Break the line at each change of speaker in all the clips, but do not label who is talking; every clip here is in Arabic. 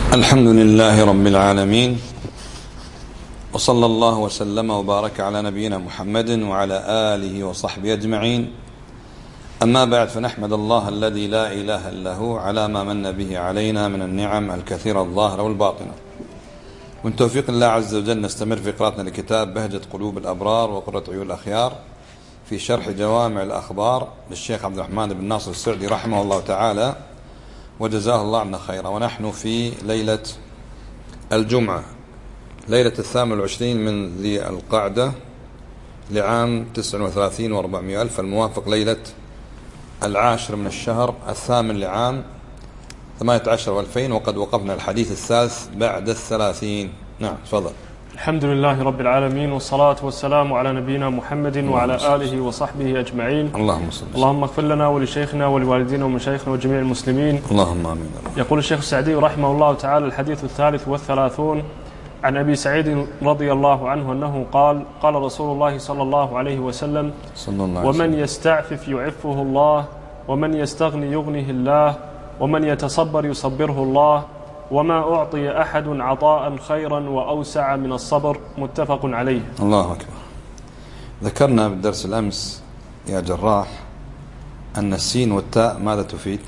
الحمد لله رب العالمين، وصلى الله وسلم وبارك على نبينا محمد وعلى آله وصحبه أجمعين. أما بعد، فنحمد الله الذي لا إله إلا هو على ما من به علينا من النعم الكثيرة الظاهرة والباطنة. من توفيق الله عز وجل نستمر في قراءتنا لكتاب بهجة قلوب الأبرار وقرة عيون الأخيار في شرح جوامع الأخبار للشيخ عبد الرحمن بن ناصر السعدي رحمه الله تعالى وجزاه الله عنا خيرا. ونحن في ليلة الجمعة، ليلة 28 من ذي القعدة لعام 39 و400 ألف، الموافق ليلة 10 من الشهر 8 لعام 18 و2000. وقد وقفنا الحديث الثالث بعد 30. نعم، تفضل.
الحمد لله رب العالمين، والصلاة والسلام على نبينا محمد وعلى آله وصحبه أجمعين.
اللهم صل.
اللهم اغفر لنا ولشيخنا ولوالدينا ومشايخنا وجميع المسلمين.
اللهم آمين.
يقول الشيخ السعدي رحمه الله تعالى: الحديث 33 عن أبي سعيد رضي الله عنه أنه قال: قال رسول الله صلى الله عليه وسلم: ومن يستعفف يعفه الله، ومن يستغني يغنيه الله، ومن يتصبر يصبره الله، وما أعطي أحد عطاء خيرا وأوسع من الصبر. متفق عليه.
الله أكبر. ذكرنا بالدرس الأمس يا جراح أن السين والتاء ماذا تفيد؟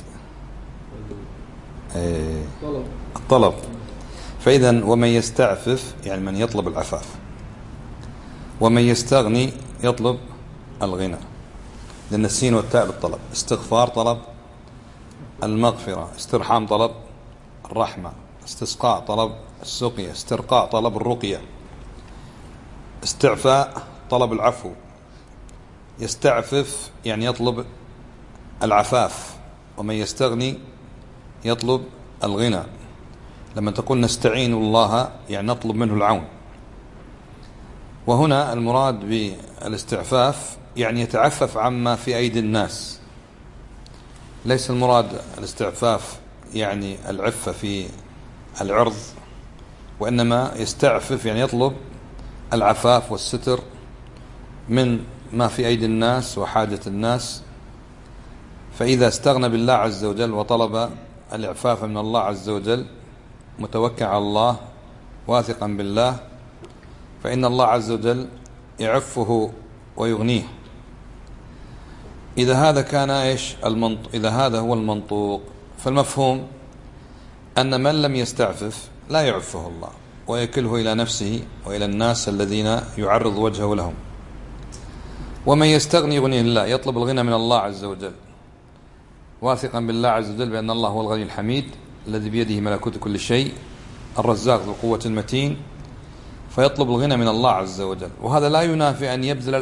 الطلب. فإذا ومن يستعفف يعني من يطلب العفاف، ومن يستغني يطلب الغنى، لأن السين والتاء بالطلب. استغفار طلب المغفرة، استرحام طلب الرحمة، استسقاء طلب السقيا، استرقاء طلب الرقية، استعفاء طلب العفو. يستعفف يعني يطلب العفاف، ومن يستغني يطلب الغنى. لما تقول نستعين الله يعني نطلب منه العون. وهنا المراد بالاستعفاف يعني يتعفف عما في أيدي الناس. ليس المراد الاستعفاف يعني العفة في العرض، وإنما يستعفف يعني يطلب العفاف والستر من ما في أيدي الناس وحاجة الناس. فإذا استغنى بالله عز وجل وطلب الإعفاف من الله عز وجل متوكل على الله واثقا بالله، فإن الله عز وجل يعفه ويغنيه. إذا هذا كان إذا هذا هو المنطوق، فالمفهوم أن من لم يستعفف لا يعفه الله ويكله إلى نفسه وإلى الناس الذين يعرض وجهه لهم. ومن يستغني يغنيه الله، يطلب الغنى من الله عز وجل واثقا بالله عز وجل بأن الله هو الغني الحميد الذي بيده ملكوت كل شيء، الرزاق ذو القوة المتين، فيطلب الغنى من الله عز وجل. وهذا لا ينافي أن يبذل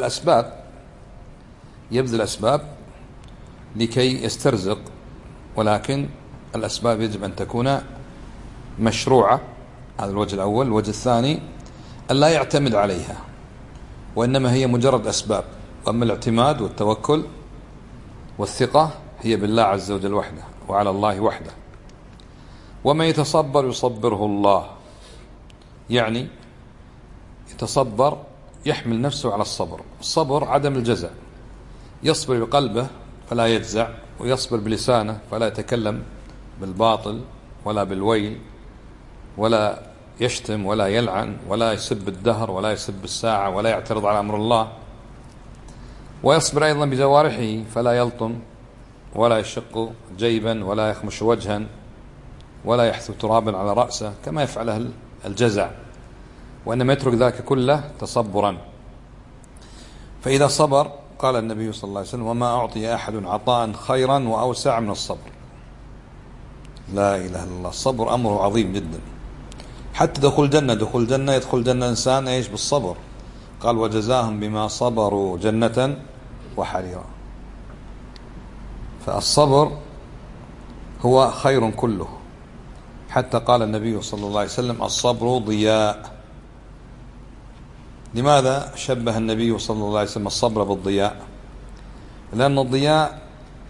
الأسباب لكي يسترزق، ولكن الأسباب يجب أن تكون مشروعة. هذا الوجه الأول. الوجه الثاني أن لا يعتمد عليها، وإنما هي مجرد أسباب. وأما الاعتماد والتوكل والثقة هي بالله عز وجل وحده وعلى الله وحده. ومن يتصبر يصبره الله، يعني يتصبر يحمل نفسه على الصبر. الصبر عدم الجزع، يصبر بقلبه فلا يجزع، ويصبر بلسانه فلا يتكلم بالباطل ولا بالويل، ولا يشتم ولا يلعن ولا يسب الدهر ولا يسب الساعة ولا يعترض على أمر الله. ويصبر أيضا بجوارحه فلا يلطم ولا يشق جيبا ولا يخمش وجها ولا يحثو ترابا على رأسه كما يفعله الجزع، وإنما يترك ذلك كله تصبرا. فإذا صبر قال النبي صلى الله عليه وسلم: وما أعطي أحد عطاء خيرا وأوسع من الصبر. لا إله إلا الله. الصبر أمره عظيم جدا. حتى دخول الجنة يدخل الجنة إنسان بالصبر. قال: وجزاهم بما صبروا جنة وحريرا. فالصبر هو خير كله. حتى قال النبي صلى الله عليه وسلم: الصبر ضياء. لماذا شبه النبي صلى الله عليه وسلم الصبر بالضياء؟ لأن الضياء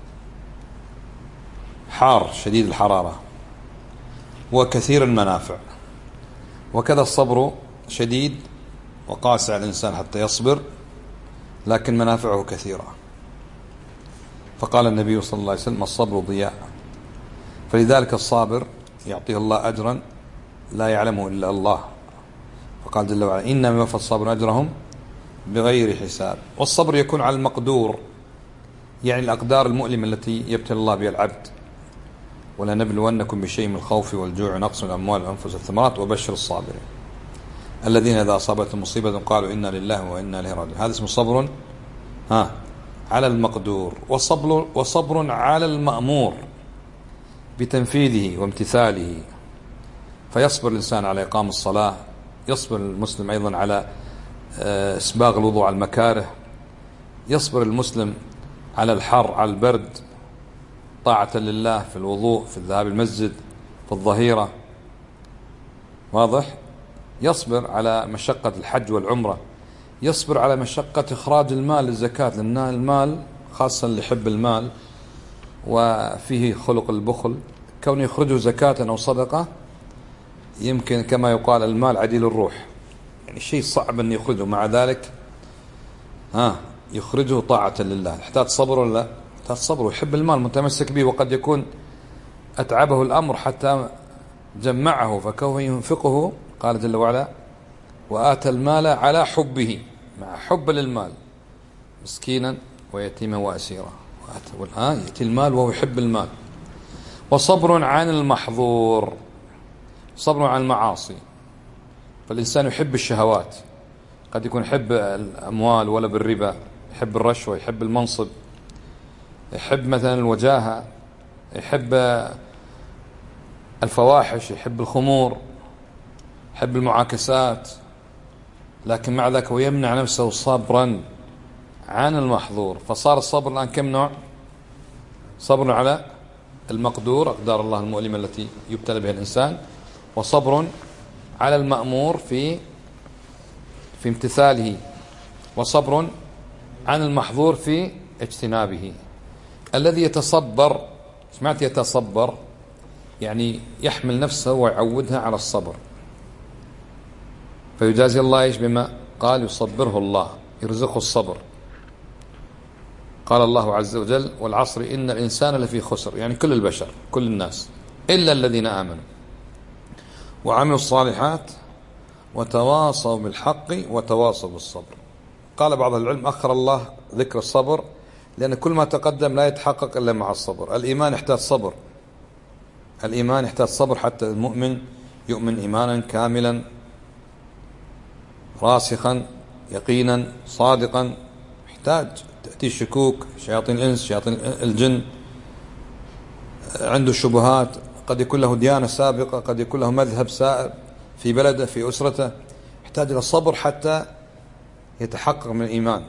حار شديد الحرارة وكثير المنافع، وكذا الصبر شديد وقاسي على الإنسان حتى يصبر، لكن منافعه كثيرة. فقال النبي صلى الله عليه وسلم: الصبر ضياء. فلذلك الصابر يعطيه الله أجرا لا يعلمه إلا الله. فقال جل وعلا إنما يوفى الصابرون أجرهم بغير حساب. والصبر يكون على المقدور، يعني الأقدار المؤلمة التي يبتلى الله بها العبد. ولنبلونكم بشيء من الخوف والجوع ونقص من الأموال والأنفس والثمرات وبشر الصابرين الذين إذا أصابتهم مصيبة قالوا إنا لله وإنا إليه راجعون. هذا اسمه صبر على المقدور. وصبر على المأمور بتنفيذه وامتثاله، فيصبر الإنسان على إقام الصلاة، يصبر المسلم أيضا على إسباغ الوضوء على المكاره، يصبر المسلم على الحر على البرد، طاعة لله في الوضوء، في الذهاب المسجد، في الظهيرة، واضح. يصبر على مشقة الحج والعمرة، يصبر على مشقة إخراج المال للزكاة، لأن المال خاصة اللي يحب المال وفيه خلق البخل، كونه يخرجه زكاة أو صدقة يمكن كما يقال المال عديل الروح، يعني شيء صعب أن يخرجه، مع ذلك يخرجه طاعة لله. يحتاج صبر ولا لا؟ يحتاج صبر، ويحب المال متمسك به، وقد يكون أتعبه الأمر حتى جمعه، فكونه ينفقه قال جل وعلا وآتى المال على حبه، مع حب للمال، مسكينا ويتيما وأسيرا، يأتي المال وهو يحب المال. وصبر عن المحظور، صبر عن المعاصي، فالإنسان يحب الشهوات، قد يكون يحب الأموال ولا بالربا، يحب الرشوة، يحب المنصب، يحب مثلا الوجاهة، يحب الفواحش، يحب الخمور، يحب المعاكسات، لكن مع ذلك هو يمنع نفسه صبرا عن المحظور. فصار الصبر الآن كم نوع؟ صبر على المقدور، أقدار الله المؤلمة التي يبتلى بها الإنسان، وصبر على المأمور في امتثاله، وصبر عن المحظور في اجتنابه. الذي يتصبر، سمعت يتصبر يعني يحمل نفسه ويعودها على الصبر، فيجازي الله ايش بما قال يصبره الله، يرزقه الصبر. قال الله عز وجل والعصر إن الإنسان لفي خسر، يعني كل البشر كل الناس إلا الذين آمنوا وعملوا الصالحات وتواصوا بالحق وتواصوا بالصبر. قال بعض العلم أخر الله ذكر الصبر لأن كل ما تقدم لا يتحقق إلا مع الصبر. الإيمان يحتاج صبر، الإيمان يحتاج صبر، حتى المؤمن يؤمن إيمانا كاملا راسخا يقينا صادقا، يحتاج تأتي شكوك، شياطين الإنس، شياطين الجن، عنده شبهات، قد يكون له ديانة سابقة، قد يكون له مذهب سائر في بلده في أسرته، يحتاج إلى الصبر حتى يتحقق من الإيمان.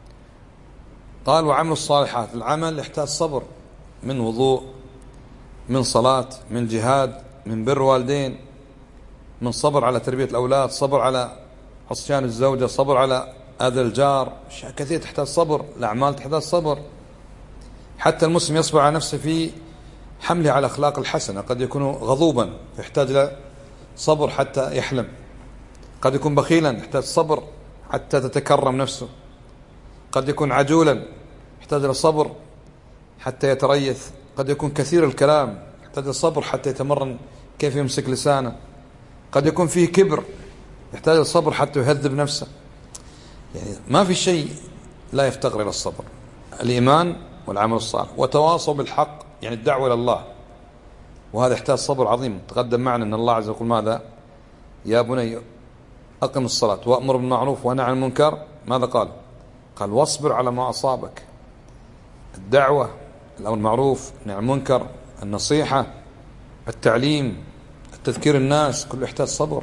قال وعمل الصالحات، العمل يحتاج صبر، من وضوء، من صلاة، من جهاد، من بر والدين، من صبر على تربية الأولاد، صبر على عصيان الزوجة، صبر على أذى الجار، أشياء كثيرة تحتاج صبر، الأعمال تحتاج صبر. حتى المسلم يصبر على نفسه في حمله على الأخلاق الحسنة، قد يكون غضوبا يحتاج إلى صبر حتى يحلم، قد يكون بخيلا يحتاج صبر حتى تتكرم نفسه، قد يكون عجولا يحتاج إلى صبر حتى يتريث، قد يكون كثير الكلام يحتاج إلى صبر حتى يتمرن كيف يمسك لسانه، قد يكون فيه كبر يحتاج إلى صبر حتى يهذب نفسه. يعني ما في شيء لا يفتقر إلى الصبر. الإيمان والعمل الصالح وتواصوا بالحق، يعني الدعوة إلى الله، وهذا يحتاج صبر عظيم. تقدم معنا أن الله عز وجل ماذا؟ يا بني أقم الصلاة وأمر بالمعروف ونهى عن المنكر، ماذا قال؟ قال واصبر على ما أصابك. الدعوة، الأمر بالمعروف، النهي عن المنكر، النصيحة، التعليم، التذكير الناس، كله يحتاج صبر.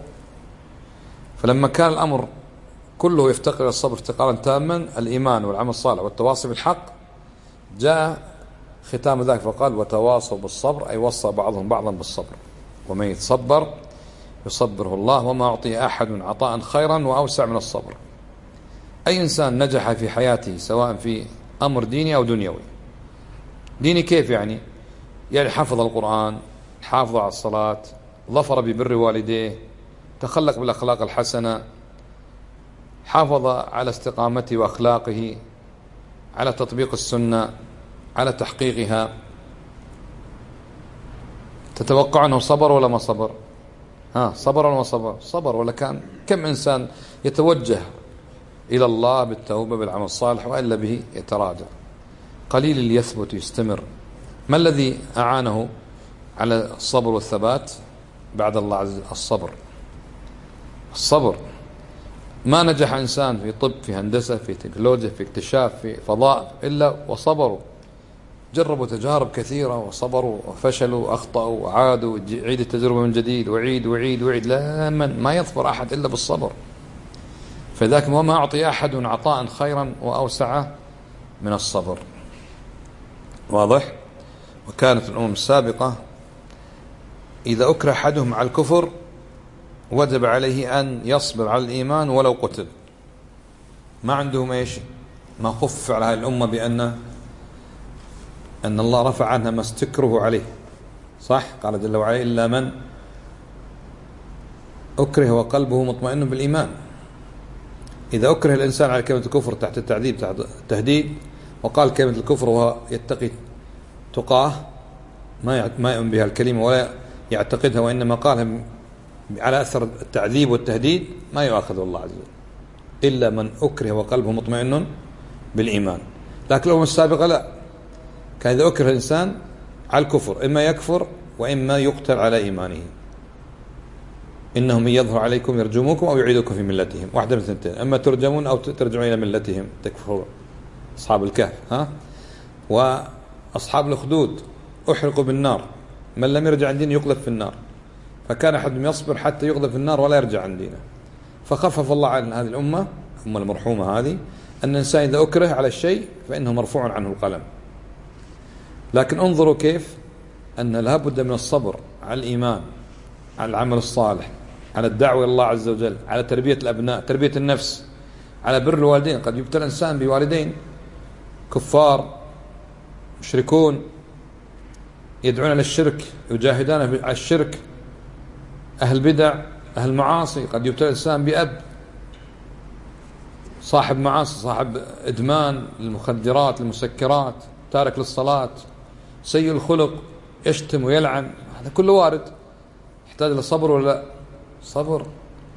فلما كان الأمر كله يفتقر إلى الصبر افتقارا تاما، الإيمان والعمل الصالح والتواصي بالحق، جاء ختام ذلك فقال وتواصوا بالصبر، أي وصى بعضهم بعضا بالصبر. ومن يتصبر يصبره الله وما أعطي أحد عطاء خيرا وأوسع من الصبر. أي إنسان نجح في حياته سواء في أمر ديني أو دنيوي. ديني كيف يعني حفظ القرآن، حافظ على الصلاة، ظفر ببر والديه، تخلق بالأخلاق الحسنة، حافظ على استقامته وأخلاقه، على تطبيق السنة، على تحقيقها. تتوقع أنه صبر ولا ما صبر؟ صبر ولا صبر؟ صبر. ولا كان كم إنسان يتوجه إلى الله بالتوبة بالعمل الصالح وإلا به يتراجع. قليل اللي يثبت يستمر. ما الذي أعانه على الصبر والثبات بعد الله عز وجل؟ الصبر. ما نجح إنسان في طب، في هندسة، في تكنولوجيا، في اكتشاف، في فضاء إلا وصبروا. جربوا تجارب كثيرة وصبروا وفشلوا وأخطأوا وعادوا، يعيد التجربة من جديد وعيد وعيد وعيد. لا، ما يظفر أحد إلا بالصبر. فذاك وما أعطي أحد عطاء خيرا وأوسع من الصبر. واضح؟ وكانت الأمم السابقة إذا أكره أحدهم على الكفر وجب عليه أن يصبر على الإيمان ولو قتل. ما عندهم إيش؟ ما خف على هذه الأمة أن الله رفع عنها ما استكره عليه. صح؟ قال جل وعلا: إلا من أكره وقلبه مطمئن بالإيمان. إذا أكره الإنسان على كلمة الكفر تحت التعذيب، تحت التهديد، وقال كلمة الكفر وهو يتقي تقاه، ما يؤمن بها الكلمة ولا يعتقدها، وإنما قالها على أثر التعذيب والتهديد، ما يؤاخذه الله عز وجل. إلا من أكره وقلبه مطمئن بالإيمان. لكن الأمم السابقة لا، كان إذا أكره الإنسان على الكفر إما يكفر وإما يقتل على إيمانه. إنهم يظهر عليكم يرجموكم أو يعيدوكم في ملتهم، واحدة من الثنتين: أما ترجمون أو ترجعون إلى ملتهم تكفرون. أصحاب الكهف وأصحاب الأخدود أحرقوا بالنار، من لم يرجع عن دينه يقذف في النار. فكان أحد يصبر حتى يقذف في النار ولا يرجع عن دينه. فخفف الله عن هذه الأمة المرحومة هذه، أن الإنسان إذا أكره على الشيء فإنه مرفوع عنه القلم. لكن انظروا كيف أن لابد من الصبر على الإيمان، على العمل الصالح، على الدعوة إلى الله عز وجل، على تربية الأبناء، تربية النفس، على بر الوالدين. قد يبتلى الإنسان بوالدين كفار مشركون يدعون للشرك، يجاهدون على الشرك، أهل بدع، أهل معاصي. قد يبتلى الإنسان بأب صاحب معاصي، صاحب إدمان للمخدرات، للمسكرات، تارك للصلاة، سيء الخلق، يشتم ويلعن. هذا كله وارد، يحتاج لصبر ولا صبر.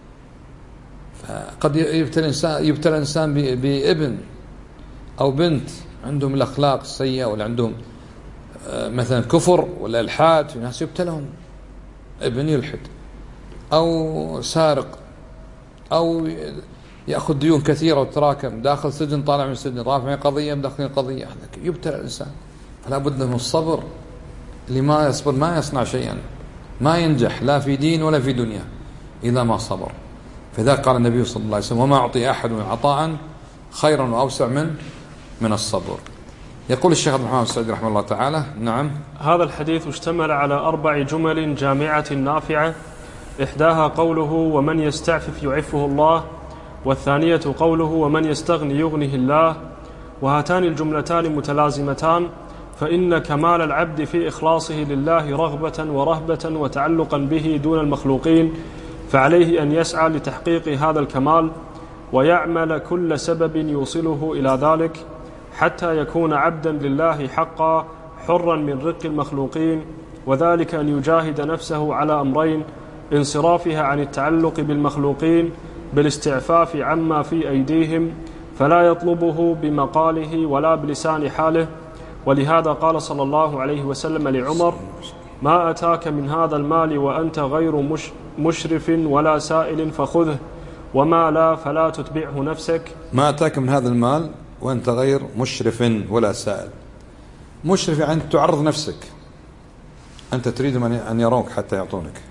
فقد يبتلى الإنسان بابن أو بنت عندهم الأخلاق السيئة، ولا عندهم مثلا كفر ولا إلحاد. في ناس يبتلهم ابن يلحد أو سارق أو يأخذ ديون كثيرة وتراكم، داخل سجن طالع من السجن، رافع قضية مدخل قضية. يبتلى الإنسان. فلا بد من الصبر. اللي ما يصبر ما يصنع شيئا، ما ينجح لا في دين ولا في دنيا إذا ما صبر. فإذا قال النبي صلى الله عليه وسلم: وما أعطي أحد عطاء خيرا وأوسع من الصبر. يقول الشيخ عبد الرحمن السعدي رحمه الله تعالى: نعم،
هذا الحديث اشتمل على 4 جمل جامعة نافعة، إحداها قوله: ومن يستعفف يعفه الله، والثانية قوله: ومن يستغني يغنه الله. وهاتان الجملتان متلازمتان، فإن كمال العبد في إخلاصه لله رغبة ورهبة وتعلقا به دون المخلوقين، فعليه أن يسعى لتحقيق هذا الكمال ويعمل كل سبب يوصله إلى ذلك، حتى يكون عبدا لله حقا حرا من رق المخلوقين. وذلك أن يجاهد نفسه على أمرين: انصرافها عن التعلق بالمخلوقين بالاستعفاف عما في أيديهم، فلا يطلبه بمقاله ولا بلسان حاله. ولهذا قال صلى الله عليه وسلم لعمر: ما أتاك من هذا المال وأنت غير مشرف ولا سائل فخذه، وما لا فلا تتبعه نفسك.
ما أتاك من هذا المال وأنت غير مشرف ولا سائل. مشرف يعني تعرض نفسك، أنت تريد أن يروك حتى يعطونك،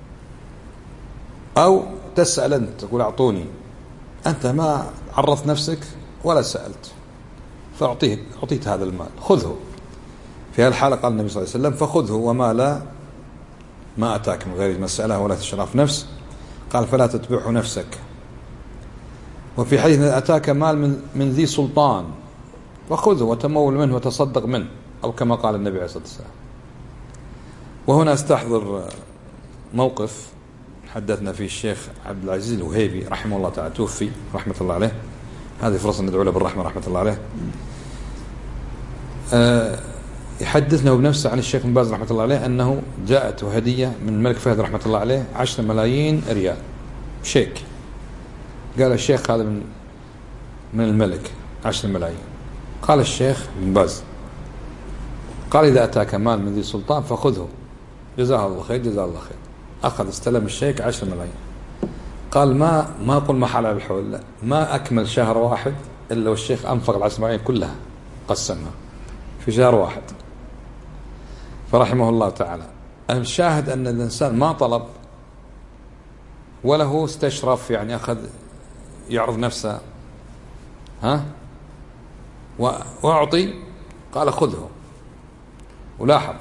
أو تسأل أنت تقول أعطوني، أنت ما عرضت نفسك ولا سألت، فأعطيت هذا المال، خذه. في هذه الحالة قال النبي صلى الله عليه وسلم: فخذه وما لا ما أتاك من غير مسألة ولا تشرف نفس، قال: فلا تتبعه نفسك. وفي حديث: أتاك مال من ذي سلطان فخذه وتمول منه وتصدق منه، أو كما قال النبي عليه الصلاة والسلام. وهنا استحضر موقف حدثنا فيه الشيخ عبد العزيز الوهيبي رحمه الله تعالى، توفي رحمة الله عليه. هذه فرصة ندعو له بالرحمة رحمة الله عليه. يحدثنا بنفسه عن الشيخ بن باز رحمة الله عليه أنه جاءته هدية من الملك فهد رحمة الله عليه 10 ملايين ريال شيك. قال الشيخ هذا من الملك 10 ملايين. قال الشيخ بن باز قال إذا أتاك مال من ذي سلطان فخذه جزاه الله خير جزاه الله خير. أخذ استلم الشيك 10 ملايين. قال ما أقول ما حال على الحول، لا ما أكمل شهر واحد إلا والشيخ أنفق 10 ملايين كلها قسمها في شهر واحد فرحمه الله تعالى. الشاهد أن الإنسان ما طلب ولا هو استشرف، يعني أخذ يعرض نفسه وأعطي، قال خذه. ولاحظ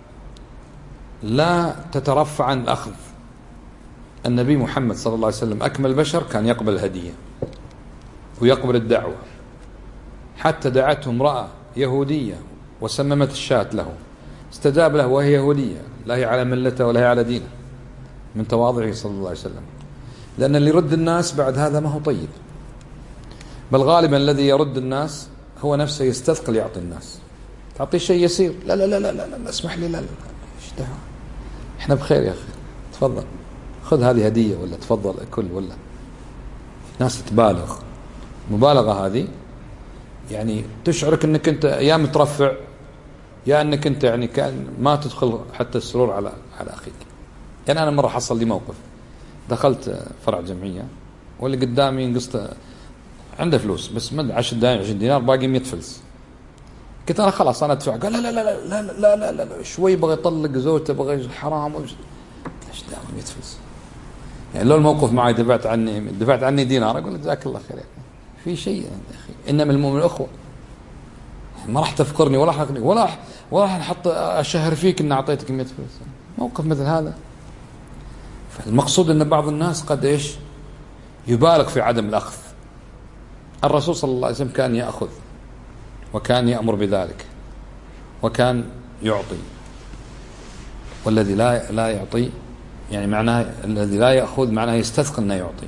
لا تترفع عن الأخذ. النبي محمد صلى الله عليه وسلم أكمل بشر كان يقبل الهدية ويقبل الدعوة، حتى دعته امرأة يهودية وسممت الشاة له استجاب له وهي يهودية لا هي على ملته ولا هي على دينه، من تواضعه صلى الله عليه وسلم. لأن اللي يرد الناس بعد هذا ما هو طيب، بل غالبا الذي يرد الناس هو نفسه يستثقل يعطي الناس. تعطيه شيء يسير، لا لا لا لا لا, لا اسمح لي، لا لا ايش دعوة، احنا بخير يا أخي، تفضل خذ هذه هدية، ولا تفضل كل، ولا ناس تبالغ. مبالغة هذه يعني تشعرك انك انت يا مترفع يا انك انت يعني كان ما تدخل حتى السرور على اخيك. يعني انا مرة حصل لي موقف، دخلت فرع جمعية واللي قدامي انقصت عنده فلوس بس ما 10 دنانير 20 دينار باقي 100 فلس. قلت انا خلاص انا ادفع. قال لا لا لا لا لا لا لا, لا. شوي بغى يطلق زوجته، بغى حرام ايش دام 100 فلس. يعني لو الموقف معي دفعت عني دينار اقول جزاك الله خير، يعني في شيء يا اخي، انما المؤمن اخوه، ما راح تفقرني ولا حقني ولا راح نحط اشهر فيك ان اعطيتك 100 فلس. موقف مثل هذا. فالمقصود ان بعض الناس قد ايش يبالغ في عدم الاخذ. الرسول صلى الله عليه وسلم كان ياخذ وكان يأمر بذلك وكان يعطي، والذي لا يعطي يعني معناه الذي لا يأخذ معناه يستثقل أنه يعطي.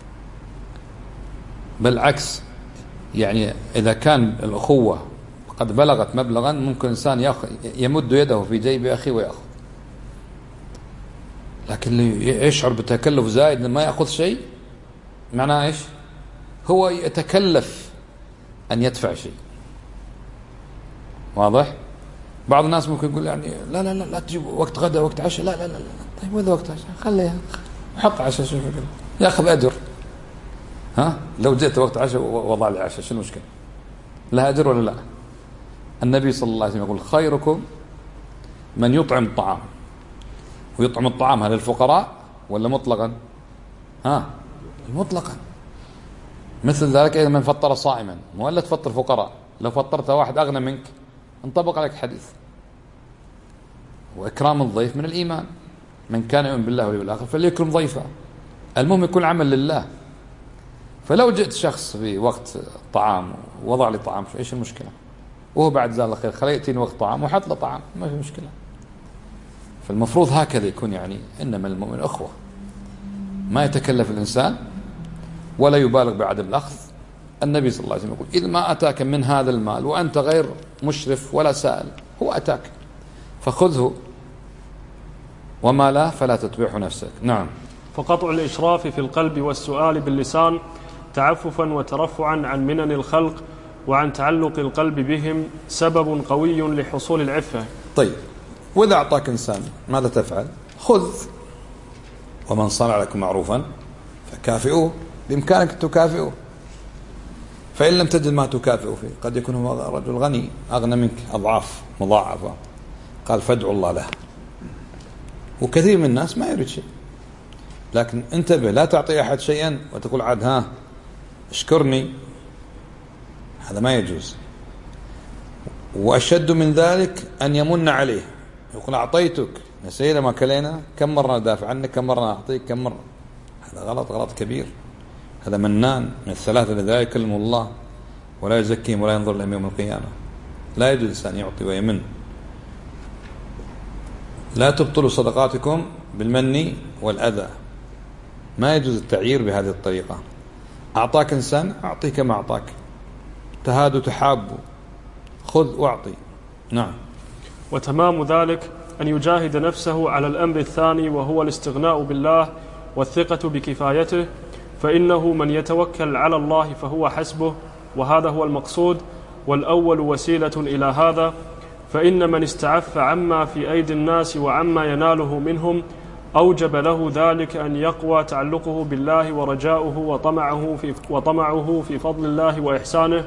بالعكس، يعني إذا كان الأخوة قد بلغت مبلغا ممكن إنسان يمد يده في جيب أخيه ويأخذ، لكن اللي يشعر بتكلف زائد ما يأخذ شيء معناه إيش؟ هو يتكلف أن يدفع شيء. واضح؟ بعض الناس ممكن يقول يعني لا لا لا لا تجيب وقت غدا وقت عشاء، لا لا لا لا. طيب وإذا وقت عشاء خليها حط عشاء، شوف ياخذ أجر. لو جئت وقت عشاء ووضع لي عشاء شنو المشكلة؟ لها أجر ولا لا؟ النبي صلى الله عليه وسلم يقول خيركم من يطعم الطعام. ويطعم الطعام هل الفقراء ولا مطلقا؟ مطلقا. مثل ذلك إذا من فطر صائما، ولا تفطر فقراء. لو فطرت واحد أغنى منك انطبق عليك حديث. وإكرام الضيف من الإيمان، من كان يؤمن بالله واليوم الآخر فليكرم ضيفه. المهم يكون عمل لله. فلو جئت شخص في وقت طعام ووضع لي طعام ايش المشكلة؟ وهو بعد جزاه الله خير خليه يأتيني وقت طعام وحط له طعام، ما في مشكلة. فالمفروض هكذا يكون، يعني إنما المؤمن أخوة، ما يتكلف الإنسان ولا يبالغ بعدم الأخذ. النبي صلى الله عليه وسلم يقول إذا ما أتاك من هذا المال وأنت غير مشرف ولا سائل، هو أتاك فخذه، وما لا فلا تتبعه نفسك. نعم.
فقطع الإشراف في القلب والسؤال باللسان تعففا وترفعا عن منن الخلق وعن تعلق القلب بهم سبب قوي لحصول العفة.
طيب، وإذا أعطاك إنسان ماذا تفعل؟ خذ. ومن صنع لكم معروفا فكافئوه، بإمكانك تكافئوه. فإن لم تجد ما تكافئه فيه، قد يكون هو رجل غني أغنى منك أضعاف مضاعفة، قال فادعوا الله له. وكثير من الناس ما يريد شيء، لكن انتبه لا تعطي أحد شيئا وتقول عاد اشكرني، هذا ما يجوز. وأشد من ذلك أن يمن عليه، يقول أعطيتك نسينا ما كلينا، كم مرة ندافع عنك، كم مرة أعطيك، كم مرة. هذا غلط كبير. هذا منان من الثلاثة الذين لا يكلم الله ولا يزكيهم ولا ينظر لهم يوم القيامة. لا يجوز أن يعطي ويمن. لا تبطلوا صدقاتكم بالمن والأذى. ما يجوز التعيير بهذه الطريقة. أعطاك إنسان أعطيه كما أعطاك، تهادوا تحابوا، خذ واعطي. نعم.
وتمام ذلك أن يجاهد نفسه على الأمر الثاني، وهو الاستغناء بالله والثقة بكفايته، فإنه من يتوكل على الله فهو حسبه، وهذا هو المقصود، والأول وسيلة إلى هذا. فإن من استعف عما في أيدي الناس وعما يناله منهم أوجب له ذلك أن يقوى تعلقه بالله ورجاؤه وطمعه في فضل الله وإحسانه،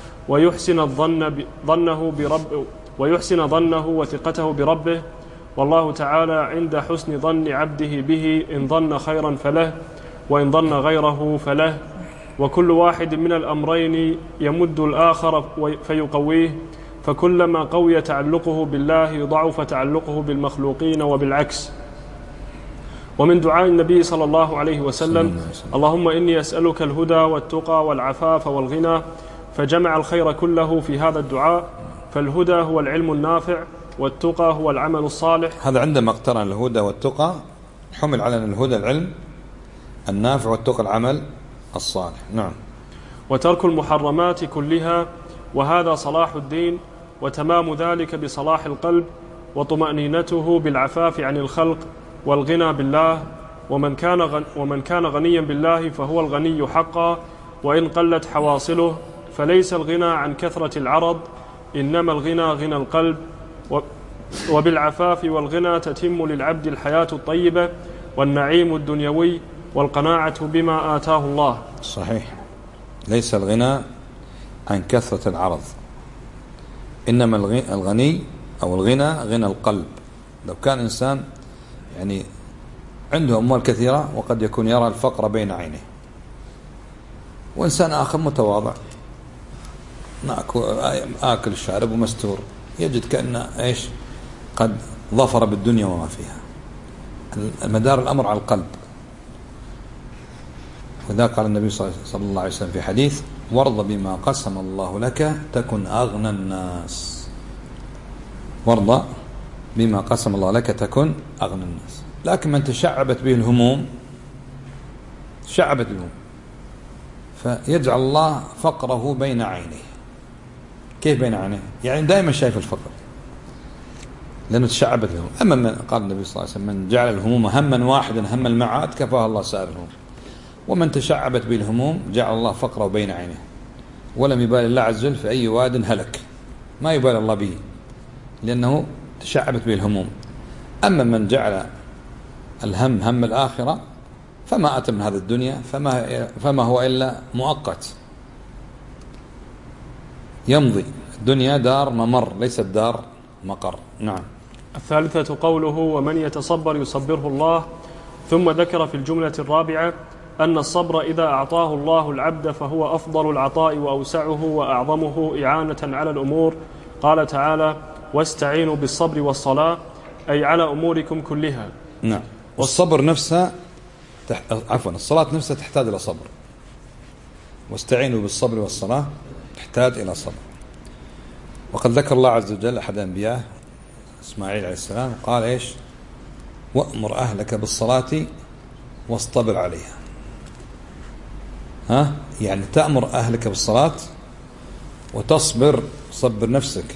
ويحسن ظنه وثقته بربه، والله تعالى عند حسن ظن عبده به، إن ظن خيرا فله وإن ظن غيره فله، وكل واحد من الأمرين يمد الآخر فيقويه، فكلما قوي تعلقه بالله ضعف تعلقه بالمخلوقين وبالعكس. ومن دعاء النبي صلى الله عليه وسلم: اللهم إني أسألك الهدى والتقى والعفاف والغنى، فجمع الخير كله في هذا الدعاء، فالهدى هو العلم النافع، والتقى هو العمل الصالح.
هذا عندما اقترن الهدى والتقى حمل على الهدى العلم النافع والتقى العمل الصالح. نعم.
وترك المحرمات كلها، وهذا صلاح الدين، وتمام ذلك بصلاح القلب وطمأنينته بالعفاف عن الخلق والغنى بالله. ومن كان غنيا بالله فهو الغني حقا، وإن قلت حواصله، فليس الغنى عن كثرة العرض، إنما الغنى غنى القلب. وبالعفاف والغنى تتم للعبد الحياة الطيبة والنعيم الدنيوي والقناعة بما آتاه الله.
صحيح، ليس الغنى عن كثرة العرض، إنما الغني أو الغنى غنى القلب. لو كان إنسان يعني عنده أموال كثيرة وقد يكون يرى الفقر بين عينيه، وإنسان آخر متواضع آكل الشارب ومستور، يجد كأنه إيش قد ظفر بالدنيا وما فيها. المدار الأمر على القلب. وذا قال النبي صلى الله عليه وسلم في حديث: وارض بما قسم الله لك تكن أغنى الناس. وارض بما قسم الله لك تكن أغنى الناس. لكن من تشعبت به الهموم، فيجعل الله فقره بين عينيه. كيف بين عينيه؟ يعني دائما شايف الفقر، لأنه تشعبت الهموم. أما من قال النبي صلى الله عليه وسلم: من جعل الهموم هما واحدا هم المعاد كفاه الله سائر الهموم. ومن تشعبت به الهموم جعل الله فقره بين عينيه، ولم يبال الله عز وجل في أي واد هلك، ما يبال الله به لأنه تشعبت به الهموم. أما من جعل الهم هم الآخرة فما أتى من هذه الدنيا، فما هو إلا مؤقت يمضي. الدنيا دار ممر ليست دار مقر. نعم.
الثالثة قوله: ومن يتصبر يصبره الله. ثم ذكر في الجملة الرابعة أن الصبر إذا أعطاه الله العبد فهو أفضل العطاء وأوسعه وأعظمه إعانة على الأمور. قال تعالى: واستعينوا بالصبر والصلاة، أي على أموركم كلها.
نعم. والصبر نفسه الصلاة نفسها تحتاج إلى صبر. واستعينوا بالصبر والصلاة تحتاج إلى صبر. وقد ذكر الله عز وجل أحد أنبياء إسماعيل عليه السلام قال إيش: وأمر أهلك بالصلاة واصطبر عليها. يعني تأمر أهلك بالصلاة وتصبر، صبر نفسك.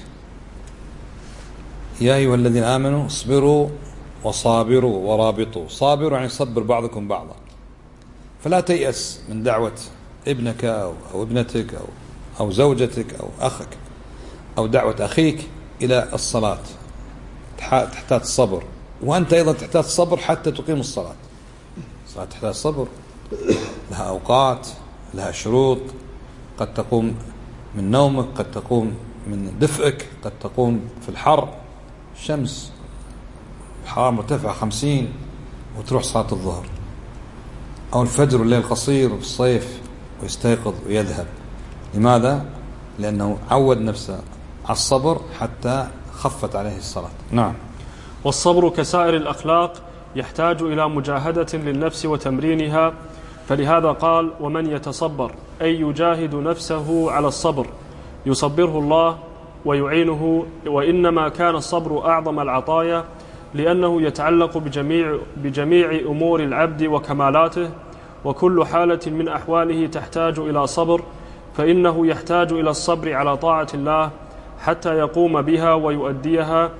يا أيها الذين آمنوا اصبروا وصابروا ورابطوا. صابروا يعني صبر بعضكم بعضا. فلا تيأس من دعوة ابنك أو ابنتك أو زوجتك أو أخك أو دعوة أخيك إلى الصلاة. تحتاج صبر، وأنت أيضا تحتاج صبر حتى تقيم الصلاة. الصلاة تحتاج صبر، لها أوقات، لها شروط. قد تقوم من نومك، قد تقوم من دفئك، قد تقوم في الحر، الشمس الحرارة مرتفعة 50 وتروح صلاة الظهر، أو الفجر والليل قصير في الصيف ويستيقظ ويذهب. لماذا؟ لأنه عود نفسه على الصبر حتى خفت عليه الصلاة. نعم.
والصبر كسائر الأخلاق يحتاج إلى مجاهدة للنفس وتمرينها، فلهذا قال: ومن يتصبر، أي يجاهد نفسه على الصبر يصبره الله ويعينه. وإنما كان الصبر أعظم العطايا، لأنه يتعلق بجميع أمور العبد وكمالاته، وكل حالة من أحواله تحتاج إلى صبر، فإنه يحتاج إلى الصبر على طاعة الله حتى يقوم بها ويؤديها،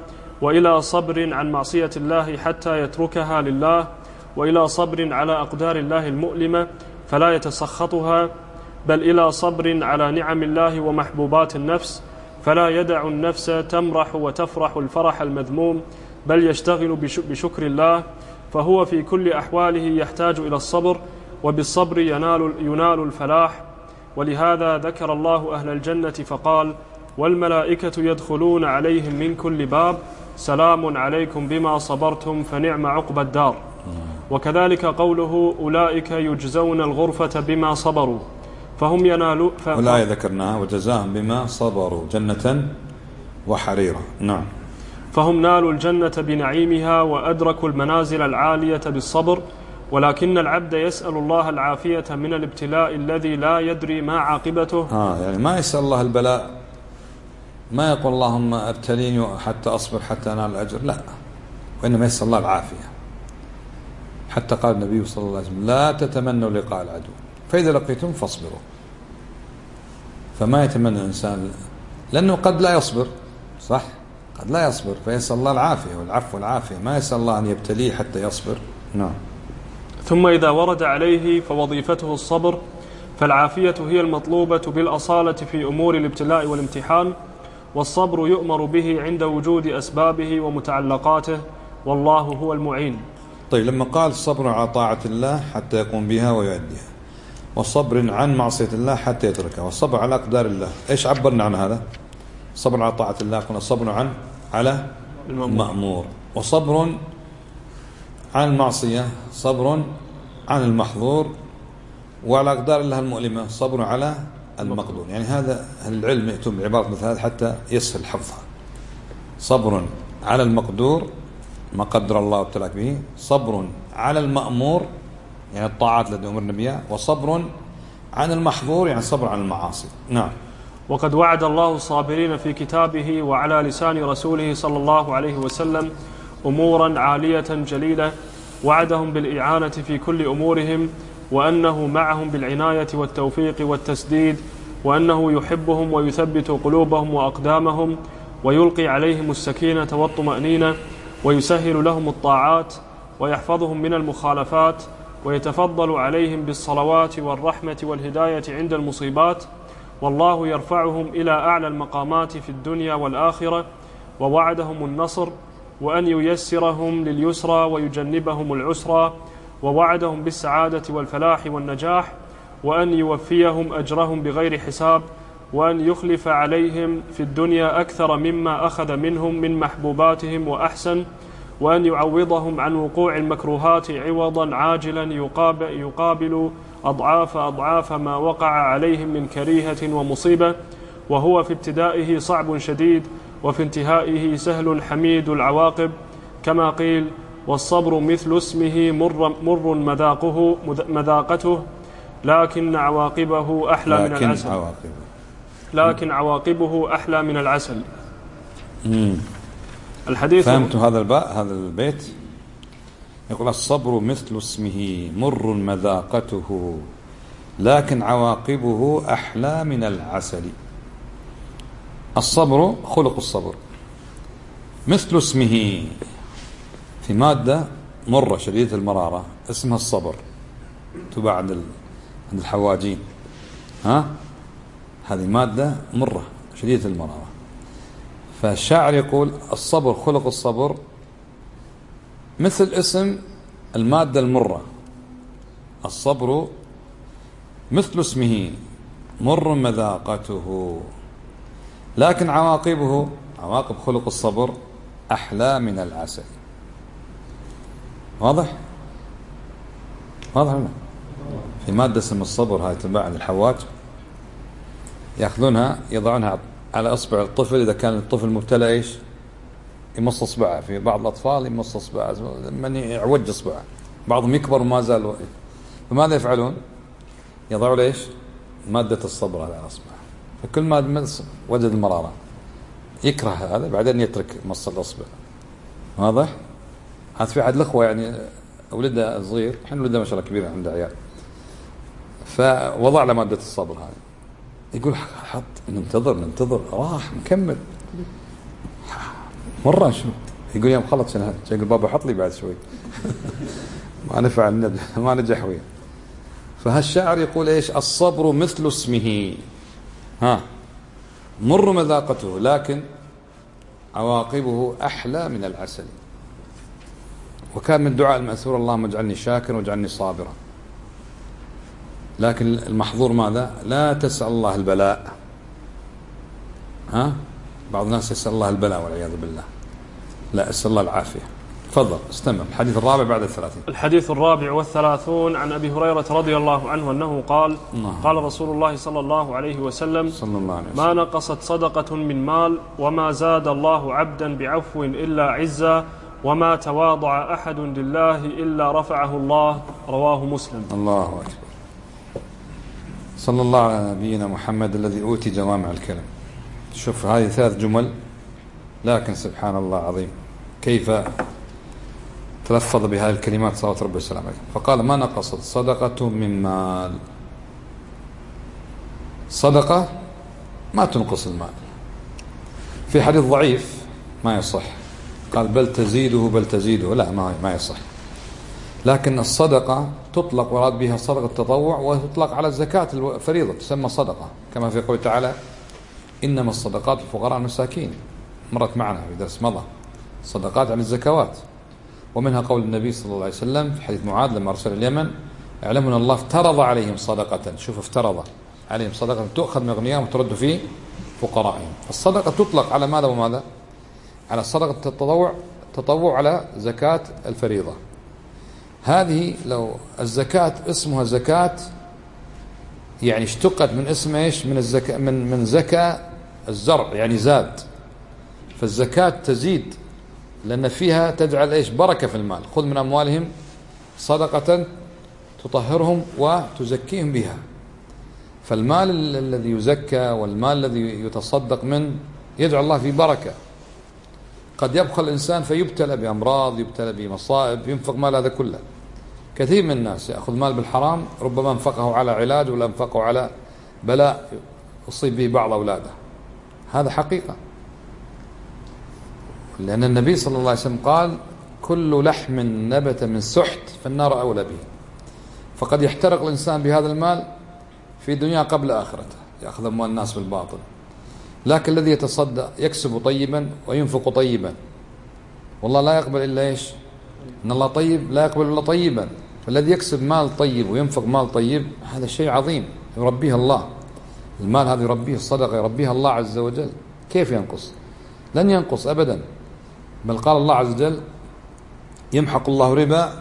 وإلى صبر عن معصية الله حتى يتركها لله، وإلى صبر على أقدار الله المؤلمة فلا يتسخطها، بل إلى صبر على نعم الله ومحبوبات النفس فلا يدع النفس تمرح وتفرح الفرح المذموم، بل يشتغل بشكر الله، فهو في كل أحواله يحتاج إلى الصبر، وبالصبر ينال الفلاح. ولهذا ذكر الله أهل الجنة فقال: والملائكة يدخلون عليهم من كل باب سلام عليكم بما صبرتم فنعم عقبى الدار. وكذلك قوله: أولئك يجزون الغرفة بما صبروا فهم ينالون.
والآية ذكرناها: وجزاهم بما صبروا جنة وحريرا. نعم.
فهم نالوا الجنة بنعيمها وأدركوا المنازل العالية بالصبر، ولكن العبد يسأل الله العافية من الابتلاء الذي لا يدري ما عاقبته.
يعني ما يسأل الله البلاء، ما يقول اللهم ابتليني حتى أصبر حتى أنال الأجر، لا، وإنما يسأل الله العافية. حتى قال النبي صلى الله عليه وسلم: لا تتمنوا لقاء العدو فإذا لقيتم فاصبروا. فما يتمنى الإنسان، لأنه قد لا يصبر، صح؟ قد لا يصبر، فيسأل الله العافية والعفو والعافية، ما يسأل الله أن يبتليه حتى يصبر. نعم.
ثم إذا ورد عليه فوظيفته الصبر، فالعافية هي المطلوبة بالأصالة في أمور الابتلاء والامتحان، والصبر يؤمر به عند وجود أسبابه ومتعلقاته، والله هو المعين.
طيب، لما قال الصبر على طاعة الله حتى يقوم بها ويؤديها، والصبر عن معصية الله حتى يتركها، والصبر على أقدار الله، إيش عبرنا عن هذا؟ صبر على طاعة الله قلنا الصبر على المأمور، وصبر عن المعصية صبر عن المحظور، وعلى أقدار الله المؤلمة صبر على المقدور. يعني هذا أهل العلم يأتون بعبارة مثل هذا حتى يسهل حفظها: صبر على المقدور ما قدر الله وابتلاك به، صبر على المأمور يعني الطاعات التي أمرنا بها، وصبر عن المحظور يعني صبر عن المعاصي. نعم.
وقد وعد الله الصابرين في كتابه وعلى لسان رسوله صلى الله عليه وسلم أمورا عالية جليلة، وعدهم بالإعانة في كل أمورهم، وأنه معهم بالعناية والتوفيق والتسديد، وأنه يحبهم ويثبت قلوبهم وأقدامهم، ويلقي عليهم السكينة والطمأنينة، ويسهل لهم الطاعات، ويحفظهم من المخالفات، ويتفضل عليهم بالصلوات والرحمة والهداية عند المصيبات، والله يرفعهم إلى أعلى المقامات في الدنيا والآخرة، ووعدهم النصر، وأن ييسرهم لليسرى ويجنبهم العسرى، ووعدهم بالسعادة والفلاح والنجاح، وأن يوفيهم أجرهم بغير حساب، وأن يخلف عليهم في الدنيا أكثر مما أخذ منهم من محبوباتهم وأحسن، وأن يعوضهم عن وقوع المكروهات عوضا عاجلا يقابل أضعاف ما وقع عليهم من كريهة ومصيبة، وهو في ابتدائه صعب شديد، وفي انتهائه سهل حميد العواقب، كما قيل: والصبر مثل اسمه مر مذاقته لكن عواقبه أحلى من العسل. لكن عواقبه أحلى من العسل. الحديث.
فهمت هذا البيت؟ يقول: الصبر مثل اسمه مر مذاقته لكن عواقبه أحلى من العسل. الصبر خلق الصبر، مثل اسمه، في مادة مرة شديدة المرارة اسمها الصبر، تباع عند الحواجين، هذه مادة مرة شديدة المرارة. فالشاعر يقول: الصبر خلق الصبر مثل اسم المادة المرة، الصبر مثل اسمه مر مذاقته لكن عواقب خلق الصبر أحلى من العسل. واضح؟ في مادة اسم الصبر هاي تباع عند الحواج، يأخذونها يضعونها على أصبع الطفل إذا كان الطفل مبتلى إيش؟ يمص أصبعه. في بعض الأطفال يمص أصبعه من يعوج أصبعه، بعضهم يكبر وما زال. فماذا يفعلون؟ يضعوا ليش؟ مادة الصبر على أصبعه، فكل ما وجد المرارة يكره هذا، بعدين يترك مص الأصبع. واضح؟ هذا في أحد الأخوة يعني ولده صغير، الحين ولده ما شاء الله كبير عنده عيال، فوضع له مادة الصبر هذه، يقول حط ننتظر راح نكمل مرة شو يقول يوم خلص أنا يقول بابا حط لي بعد شوي ما نفع ما نجح وياه. فهالشاعر يقول إيش؟ الصبر مثل اسمه، مر مذاقته لكن عواقبه أحلى من العسل. وكان من دعاء المأثور اللهم اجعلني شاكرا واجعلني صابرا. لكن المحظور ماذا؟ لا تسأل الله البلاء. بعض الناس يسأل الله البلاء والعياذ بالله، لا، أسأل الله العافية. تفضل استمع. الحديث الرابع بعد 30.
الحديث الرابع والثلاثون عن أبي هريرة رضي الله عنه أنه قال قال رسول الله صلى الله عليه وسلم ما نقصت صدقة من مال وما زاد الله عبدا بعفو إلا عزا وما تواضع أحد لله إلا رفعه الله. رواه مسلم.
الله أكبر. صلى الله على نبينا محمد الذي أوتي جوامع الكلم. شوف هذه 3 جمل، لكن سبحان الله عظيم كيف تلفظ بهذه الكلمات صلوات ربي والسلام عليه. فقال ما نقصت صدقة من مال. صدقة ما تنقص المال. في حديث ضعيف ما يصح، قال بل تزيده، لا ما يصح. لكن الصدقة تطلق وراد بها صدقة التطوع، وتطلق على الزكاة الفريضة تسمى صدقة، كما في قوله تعالى إنما الصدقات الفقراء المساكين، مرت معنا في درس مضى. الصدقات عن الزكوات. ومنها قول النبي صلى الله عليه وسلم في حديث معاذ لما أرسل اليمن اعلموا أن الله افترض عليهم صدقة. شوف، افترض عليهم صدقة تؤخذ من أغنيائهم وترد في فقرائهم. الصدقة تطلق على ماذا وماذا؟ على صدقة التطوع على زكاة الفريضة. هذه لو الزكاة اسمها زكاة يعني اشتقت من اسم ايش؟ من الزكاة، من زكاة الزرع يعني زاد. فالزكاة تزيد لأن فيها تجعل ايش؟ بركة في المال. خذ من أموالهم صدقة تطهرهم وتزكيهم بها. فالمال الذي يزكى والمال الذي يتصدق منه يجعل الله فيه بركة. قد يبخل الإنسان فيبتلى بأمراض، يبتلى بمصائب، ينفق مال هذا كله. كثير من الناس يأخذ مال بالحرام، ربما انفقه على علاج ولا انفقه على بلاء يصيب به بعض أولاده. هذا حقيقة، لأن النبي صلى الله عليه وسلم قال كل لحم نبت من سحت فالنار أولى به. فقد يحترق الإنسان بهذا المال في دنيا قبل آخرته، يأخذ أموال الناس بالباطل. لكن الذي يتصدق يكسب طيبا وينفق طيبا، والله لا يقبل إلا إيش؟ إن الله طيب لا يقبل إلا طيبا. فالذي يكسب مال طيب وينفق مال طيب هذا شيء عظيم يربيه الله. المال هذا يربيه، الصدقة يربيها الله عز وجل. كيف ينقص؟ لن ينقص أبدا. بل قال الله عز وجل يمحق الله ربا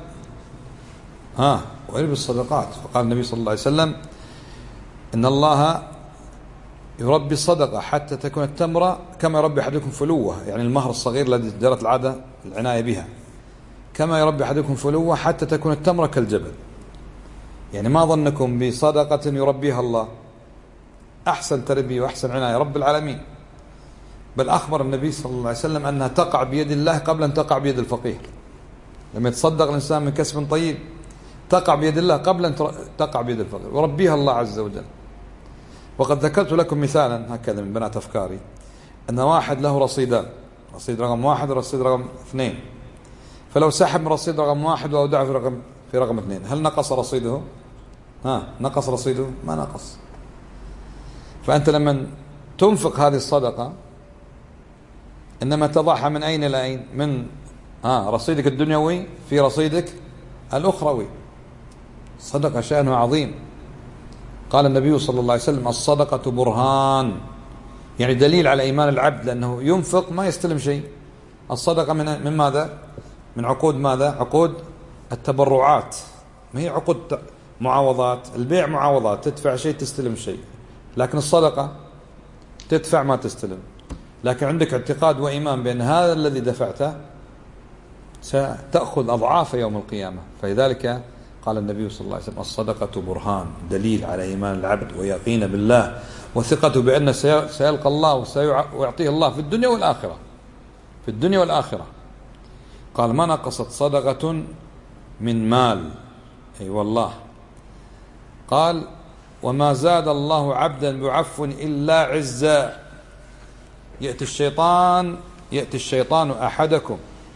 ويربي الصدقات. فقال النبي صلى الله عليه وسلم إن الله يربي الصدقة حتى تكون التمرة كما يربي أحدكم فلوة، يعني المهر الصغير الذي جرت العادة العناية بها، كما يربي أحدكم فلوة حتى تكون التمرة كالجبل. يعني ما ظنكم بصدقة يربيها الله أحسن تربية وأحسن عناية رب العالمين. بل أخبر النبي صلى الله عليه وسلم أنها تقع بيد الله قبل أن تقع بيد الفقير. لما يتصدق الإنسان من كسب طيب تقع بيد الله قبل أن تقع بيد الفقير، وربيها الله عز وجل. وقد ذكرت لكم مثالا هكذا من بنات أفكاري، أن واحد له رصيدان، رصيد رقم 1 ورصيد رقم 2، فلو سحب من رصيد رقم 1 وأودعه في رقم 2 هل نقص رصيده؟ نقص رصيده؟ ما نقص. فأنت لما تنفق هذه الصدقة إنما تضعها من أين إلى أين؟ من رصيدك الدنيوي في رصيدك الأخروي. صدقة شأنه عظيم. قال النبي صلى الله عليه وسلم الصدقة برهان، يعني دليل على إيمان العبد، لأنه ينفق ما يستلم شيء. الصدقة من ماذا؟ من عقود ماذا؟ عقود التبرعات، ما هي عقود معاوضات. البيع معاوضات، تدفع شيء تستلم شيء، لكن الصدقة تدفع ما تستلم. لكن عندك اعتقاد وإيمان بأن هذا الذي دفعته ستأخذ أضعاف يوم القيامة. فلذلك قال النبي صلى الله عليه وسلم الصدقة برهان، دليل على إيمان العبد ويقين بالله وثقته بأن سيلقى الله وسيعطيه الله في الدنيا والآخرة، في الدنيا والآخرة. قال ما نقصت صدقة من مال، أي والله. قال وما زاد الله عبدا بعفو إلا عزا. يأتي الشيطان أحدكم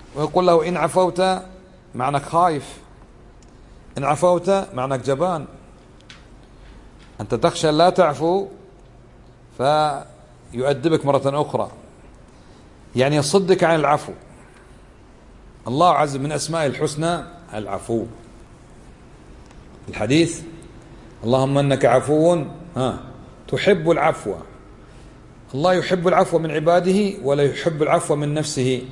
ويقول له إن عفوت معنك خايف، إن عفوت معنك جبان، أنت تخشى لا تعفو فيؤدبك مرة أخرى، يعني يصدك عن العفو. الله عز من أسماء الحسنى العفو. الحديث اللهم إنك عفو تحب العفو. الله يحب العفو من عباده ولا يحب العفو من نفسه.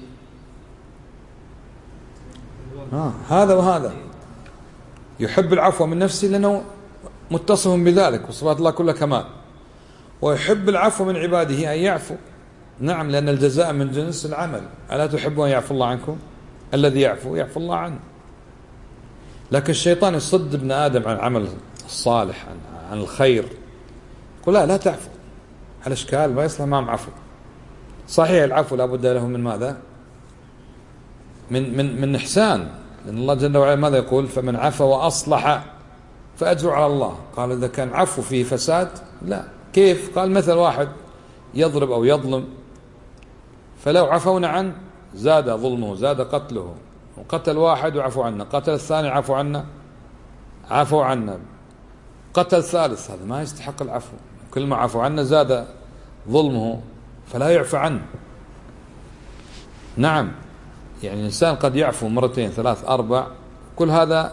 هذا وهذا، يحب العفو من نفسه لأنه متصف بذلك وصفات الله كلها كمال، ويحب العفو من عباده أن يعفو. نعم، لأن الجزاء من جنس العمل. ألا تحبون أن يعفو الله عنكم؟ الذي يعفو الله عنه. لكن الشيطان يصد ابن آدم عن العمل الصالح، عن الخير، يقول لا تعفو. الإشكال ما يصلح معهم عفو. صحيح العفو لا بد له من ماذا؟ من إحسان، لأن الله جل وعلا ماذا يقول؟ فمن عفا وأصلح فأجر على الله. قال إذا كان عفو فيه فساد لا. كيف؟ قال مثل واحد يضرب أو يظلم، فلو عفونا عنه زاد ظلمه، زاد قتله، وقتل واحد وعفو عنه، قتل الثاني عفو عنه، عفو عنه، قتل ثالث، هذا ما يستحق العفو. كل ما عفو عنه زاد ظلمه فلا يعفى عنه. نعم، يعني الإنسان قد يعفو مرتين ثلاث أربع، كل هذا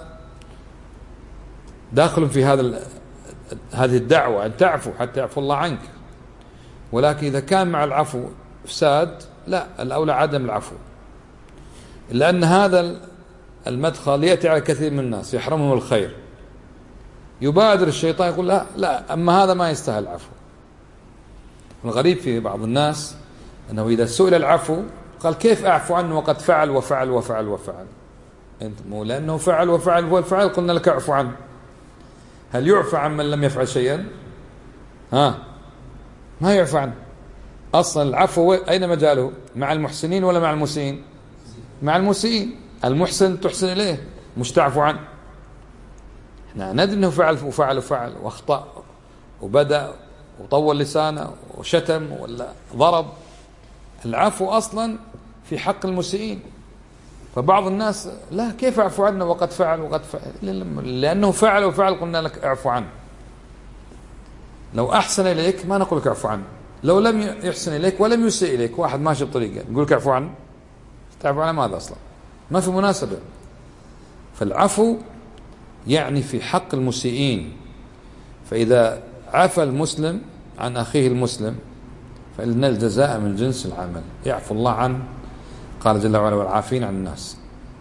داخل في هذه الدعوة أن تعفو حتى يعفو الله عنك. ولكن إذا كان مع العفو فساد لا، الأولى عدم العفو، لأن هذا المدخل يأتي على كثير من الناس يحرمهم الخير. يبادر الشيطان يقول لا أما هذا ما يستاهل العفو. الغريب في بعض الناس أنه إذا سئل العفو قال كيف أعفو عنه وقد فعل وفعل وفعل وفعل. أنت مو لأنه فعل وفعل والفعل قلنا لك أعفو عنه. هل يعفى عن من لم يفعل شيئا؟ ما يعفى عنه. أصلا العفو أين مجاله؟ مع المحسنين ولا مع المسيئين؟ مع المسيئين. المحسن تحسن إليه، مش تعفو عنه. احنا ندري أنه فعل وفعل وفعل واخطأ وبدأ وطول لسانه وشتم ولا ضرب. العفو أصلا في حق المسيئين. فبعض الناس لا، كيف أعفو عنه وقد فعل وقد فعل؟ لأنه فعل وفعل قلنا لك أعفو عنه. لو أحسن إليك ما نقول لك أعفو عنه. لو لم يحسن إليك ولم يسيء إليك، واحد ماشي بطريقة نقول لك أعفو عنه؟ تعفو عنه ماذا أصلا؟ ما في مناسبة. فالعفو يعني في حق المسيئين. فإذا عفى المسلم عن أخيه المسلم فإن الجزاء من جنس العمل، يعفو الله عنه. قال جل وعلا والعافين عن الناس.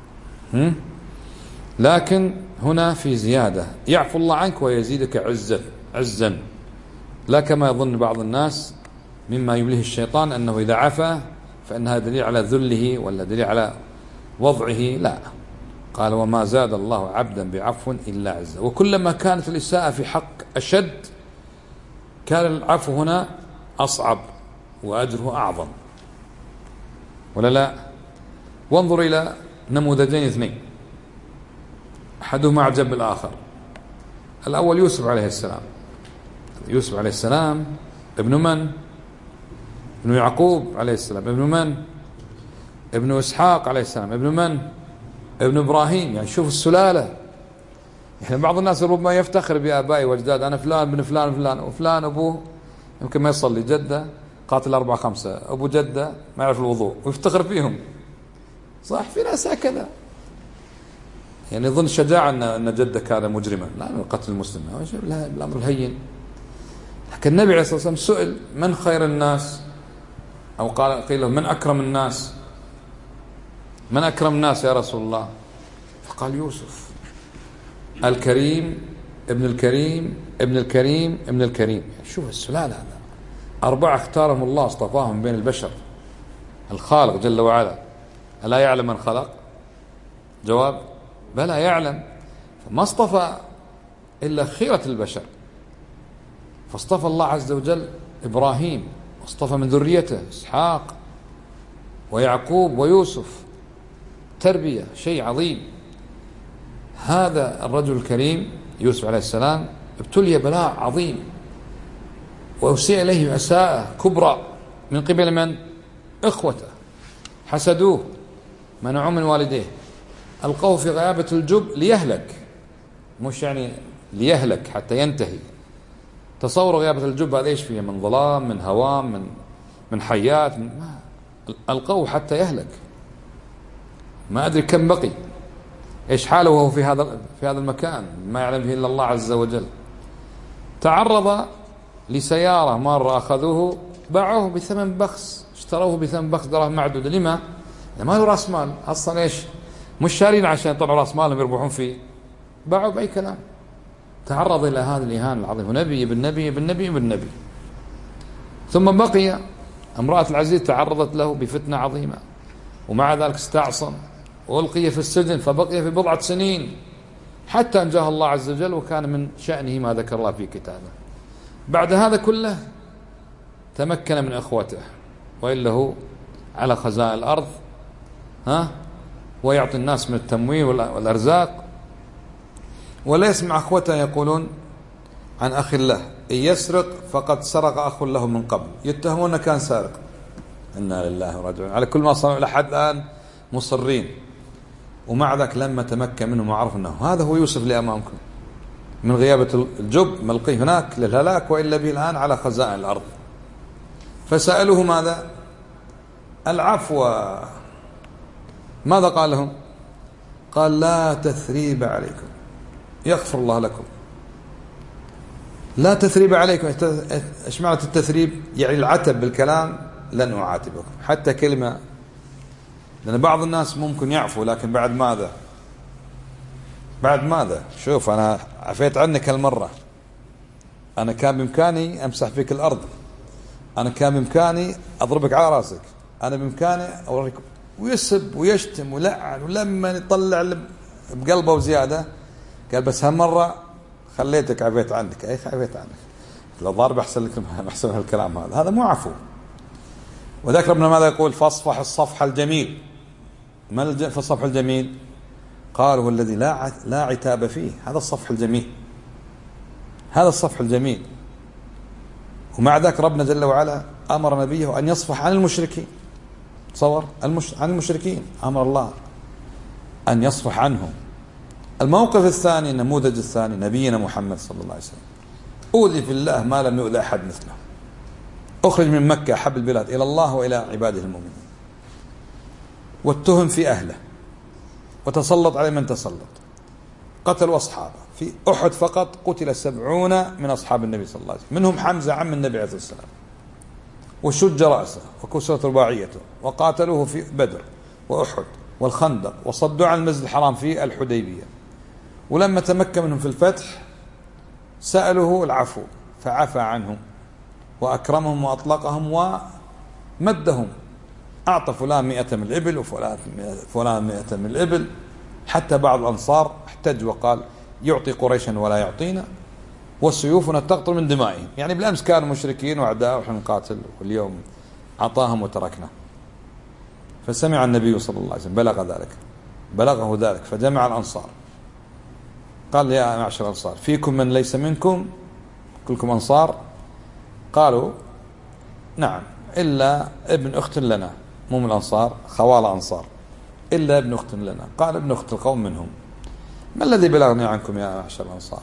لكن هنا في زيادة، يعفو الله عنك ويزيدك عزا، لا كما يظن بعض الناس مما يمليه الشيطان أنه إذا عفى فإنها دليل على ذله ولا دليل على وضعه. لا، قال وما زاد الله عبدا بعفو إلا عزا. وكلما كانت الإساءة في حق أشد كان العفو هنا أصعب وأجره أعظم، ولا لا؟ وانظر إلى نموذجين اثنين، أحدهما أعجب بالآخر. الأول يوسف عليه السلام. يوسف عليه السلام ابن من؟ ابن يعقوب عليه السلام. ابن من؟ ابن إسحاق عليه السلام. ابن من؟ ابن إبراهيم. يعني شوف السلالة. يعني بعض الناس ربما يفتخر بآبائي واجداد، أنا فلان بن فلان فلان، وفلان أبوه يمكن ما يصلي، جدة قاتل 4 5، أبو جدة ما يعرف الوضوء، ويفتخر فيهم. صح، في ناس هكذا، يعني يظن شجاعة أن جدة كان مجرما. لا، قتل المسلم الأمر الهين. لكن النبي عليه الصلاة والسلام سئل من خير الناس، أو قيل له من أكرم الناس؟ من أكرم الناس يا رسول الله؟ فقال يوسف الكريم ابن الكريم ابن الكريم ابن الكريم. شوف السلالة هذا 4 اختارهم الله، اصطفاهم بين البشر. الخالق جل وعلا ألا يعلم من خلق؟ جواب بلى يعلم. فما اصطفى إلا خيرة البشر. فاصطفى الله عز وجل إبراهيم، واصطفى من ذريته إسحاق ويعقوب ويوسف. تربية شيء عظيم. هذا الرجل الكريم يوسف عليه السلام ابتلي بلاء عظيم، وأسيء إليه أساءة كبرى من قبل من؟ إخوته. حسدوه، منعوه من والديه، ألقوه في غيابة الجب ليهلك، مش يعني ليهلك حتى ينتهي. تصوروا غيابة الجب هذا ايش فيه؟ من ظلام، من هوام، من حيات، ألقوه حتى يهلك. ما أدري كم بقي، ايش حاله وهو في هذا المكان ما يعلم به إلا الله عز وجل. تعرض لسيارة مرة أخذوه باعوه بثمن بخس، اشتروه بثمن بخس دراهم معدودة. لما؟ ما له راس مال أصلا، ايش مش شارين عشان يطلعوا راس مالهم يربحون فيه، باعوا بأي كلام. تعرض إلى هذا الإهانة العظيم، نبي بالنبي بالنبي بالنبي. ثم بقي امرأة العزيز تعرضت له بفتنة عظيمة، ومع ذلك استعصم وألقي في السجن، فبقي في بضعة سنين حتى أنجاه الله عز وجل، وكان من شأنه ما ذكر الله في كتابه. بعد هذا كله تمكن من إخوته، وإلا هو على خزائن الأرض ويعطي الناس من التموين والأرزاق، ولا يسمع أخوته يقولون عن أخ له إن يسرق فقد سرق أخ له من قبل، يتهمون كان سارق. إنا لله وراجعون على كل ما صنعوا لحد الآن مصرين. ومع ذلك لما تمكن منهم وعرف أنه هذا هو يوسف اللي أمامكم من غيابة الجب ملقيه هناك للهلاك، وإلا به الآن على خزائن الأرض. فسألوه ماذا؟ العفو. ماذا قال لهم؟ قال لا تثريب عليكم، يغفر الله لكم. لا تثريب عليكم، ايش معنى التثريب؟ يعني العتب بالكلام، لن أعاتبكم. حتى كلمة، لأن بعض الناس ممكن يعفو لكن بعد ماذا؟ بعد ماذا؟ شوف أنا عفيت عنك هالمرة، أنا كان بإمكاني أمسح فيك الأرض، أنا كان بإمكاني أضربك على راسك، أنا بإمكاني أوريك. ويسب ويشتم ولعن، ولما يطلع بقلبه وزيادة قال بس هالمرة خليتك عفيت عنك. أي عفيت عنك، لو ضارب أحسن لك أحسن هالكلام هذا مو عفو. وذاك ربنا ماذا يقول؟ فاصفح الصفح الجميل. ما الصفح الجميل؟ قال هو الذي لا عتاب فيه، هذا الصفح الجميل، هذا الصفح الجميل. ومع ذاك ربنا جل وعلا أمر نبيه أن يصفح عن المشركين. تصور عن المشركين أمر الله أن يصفح عنهم. الموقف الثاني، النموذج الثاني، نبينا محمد صلى الله عليه وسلم أوذي في الله ما لم يؤذى أحد مثله، أخرج من مكة أحب البلاد إلى الله وإلى عباده المؤمنين، واتهم في أهله، وتسلط عليه من تسلط، قتلوا أصحابه. في أحد فقط قتل 70 من أصحاب النبي صلى الله عليه وسلم، منهم حمزة عم النبي عليه الصلاة والسلام، وشج رأسه وكسرت رباعيته، وقاتلوه في بدر وأحد والخندق، وصدوا عن المسجد الحرام في الحديبية. ولما تمكن منهم في الفتح سألوه العفو فعفى عنهم وأكرمهم وأطلقهم ومدهم، أعطى فلان 100 من الإبل وفلان 100 من الإبل. حتى بعض الأنصار احتج وقال يعطي قريشا ولا يعطينا، والسيوفنا تقطر من دمائهم. يعني بالأمس كانوا مشركين وأعداء ونحن نقاتل، واليوم أعطاهم وتركنا. فسمع النبي صلى الله عليه وسلم بلغه ذلك فجمع الأنصار قال يا معشر الأنصار فيكم من ليس منكم؟ كلكم أنصار؟ قالوا نعم إلا ابن أخت لنا، مو من الأنصار، خوال أنصار، إلا ابن أخت لنا. قال ابن أخت القوم منهم. ما الذي بلغني عنكم يا معشر الأنصار؟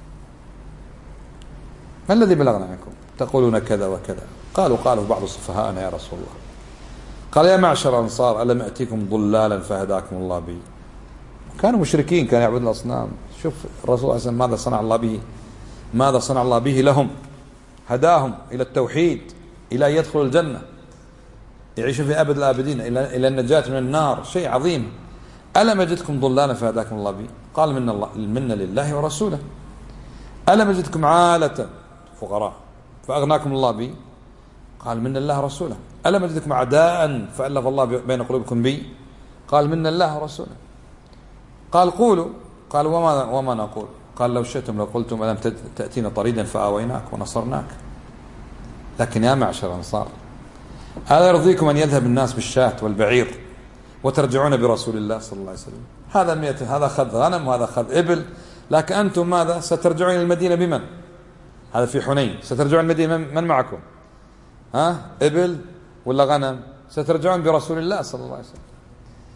ما الذي بلغنا عنكم تقولون كذا وكذا؟ قالوا بعض صفهاءنا يا رسول الله. قال يا معشر الأنصار ألم أتيكم ضلالا فهداكم الله بي؟ كانوا مشركين، كانوا يعبدون الأصنام. شوف الرسول صلى الله عليه وسلم ماذا صنع الله به لهم، هداهم إلى التوحيد، إلى أن يدخلوا الجنة، يعيشوا في أبد الآبدين، إلى النجاة من النار، شيء عظيم. ألم أجدكم ضلالا فهداكم الله بي؟ قال منا لله ورسوله. ألم أجدكم عالة فقراء فأغناكم الله بي؟ قال منا الله ورسوله. ألم أجدكم أعداء فألف الله بين قلوبكم بي؟ قال منا الله ورسوله. قال قولوا. قال وما نقول؟ قال لو شئتم لقلتم ألم تأتينا طريدا فآويناك ونصرناك. لكن يا معشر الأنصار ألا يرضيكم أن يذهب الناس بالشاة والبعير وترجعون برسول الله صلى الله عليه وسلم؟ هذا أخذ غنم وهذا أخذ إبل، لكن أنتم ماذا؟ سترجعون إلى المدينة بمن؟ هذا في حنين. سترجعون المدينة من معكم؟ إبل ولا غنم؟ سترجعون برسول الله صلى الله عليه وسلم.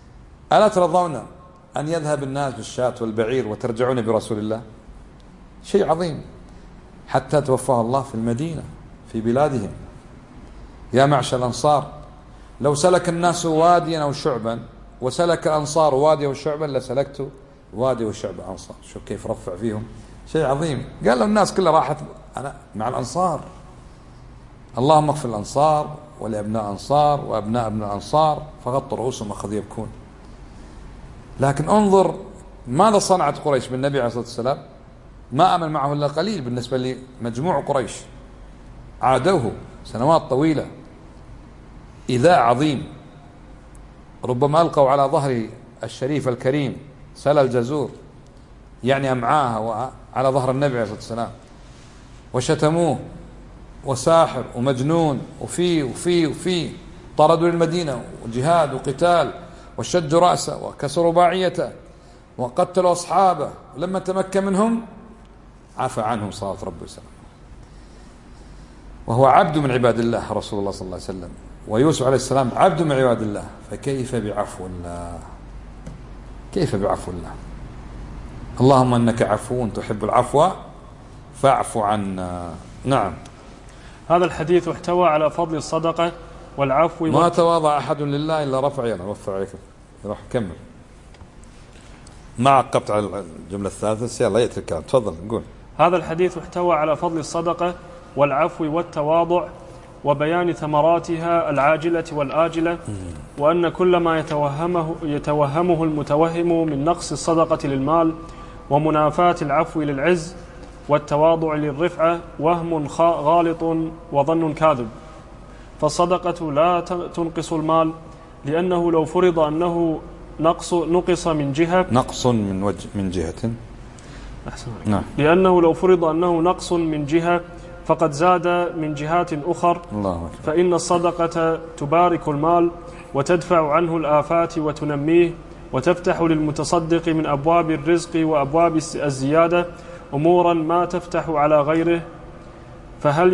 ألا ترضون أن يذهب الناس بالشاة والبعير وترجعون برسول الله؟ شيء عظيم. حتى توفاه الله في المدينة في بلادهم. يا معشر الأنصار، لو سلك الناس واديا أو شعبا وسلك الأنصار واديا وشعبا لسلكت وادي وشعب أنصار. شوف كيف رفع فيهم، شيء عظيم. قال له الناس كلها راحت أنا مع الأنصار، اللهم اغفر الأنصار ولأبناء أنصار وأبناء ابن الأنصار، فغطوا رؤوسهم أخذوا يبكون. لكن انظر ماذا صنعت قريش بالنبي عليه الصلاة والسلام. ما آمن معه إلا قليل بالنسبة لمجموع قريش، عادوه سنوات طويلة، إيذاء عظيم. ربما ألقوا على ظهره الشريف الكريم سلا الجزور، يعني أمعاها وعلى ظهر النبي عليه الصلاة والسلام، وشتموه وساحر ومجنون وفي طردوا للمدينة وجهاد وقتال، وشجوا رأسه وكسروا باعيته وقتلوا أصحابه. ولما تمكن منهم عفى عنهم صلوات ربي وسلامه، وهو عبد من عباد الله رسول الله صلى الله عليه وسلم، ويوسف عليه السلام عبد من عباد الله. فكيف بعفو الله؟ كيف بعفو الله؟ اللهم إنك عفو تحب العفو فاعف عنا. نعم.
هذا الحديث احتوى على فضل الصدقة والعفو.
ما تواضع أحد لله إلا رفع يده. وفر عليك، راح كمل. ما عقبت على الجملة الثالثة، يلا يأتي الكلام. تفضل نقول.
هذا الحديث احتوى على فضل الصدقة والعفو والتواضع وبيان ثمراتها العاجلة والآجلة، وأن كل ما يتوهمه المتوهم من نقص الصدقة للمال ومنافاة العفو للعز والتواضع للرفعة وهم غالط وظن كاذب. فالصدقة لا تنقص المال، لأنه لو فرض أنه نقص من جهة
من جهة
نعم. لأنه لو فرض أنه نقص من جهة فقد زاد من جهات أخر. فإن الصدقة تبارك المال وتدفع عنه الآفات وتنميه، وتفتح للمتصدق من أبواب الرزق وأبواب الزيادة أمورا ما تفتح على غيره. فهل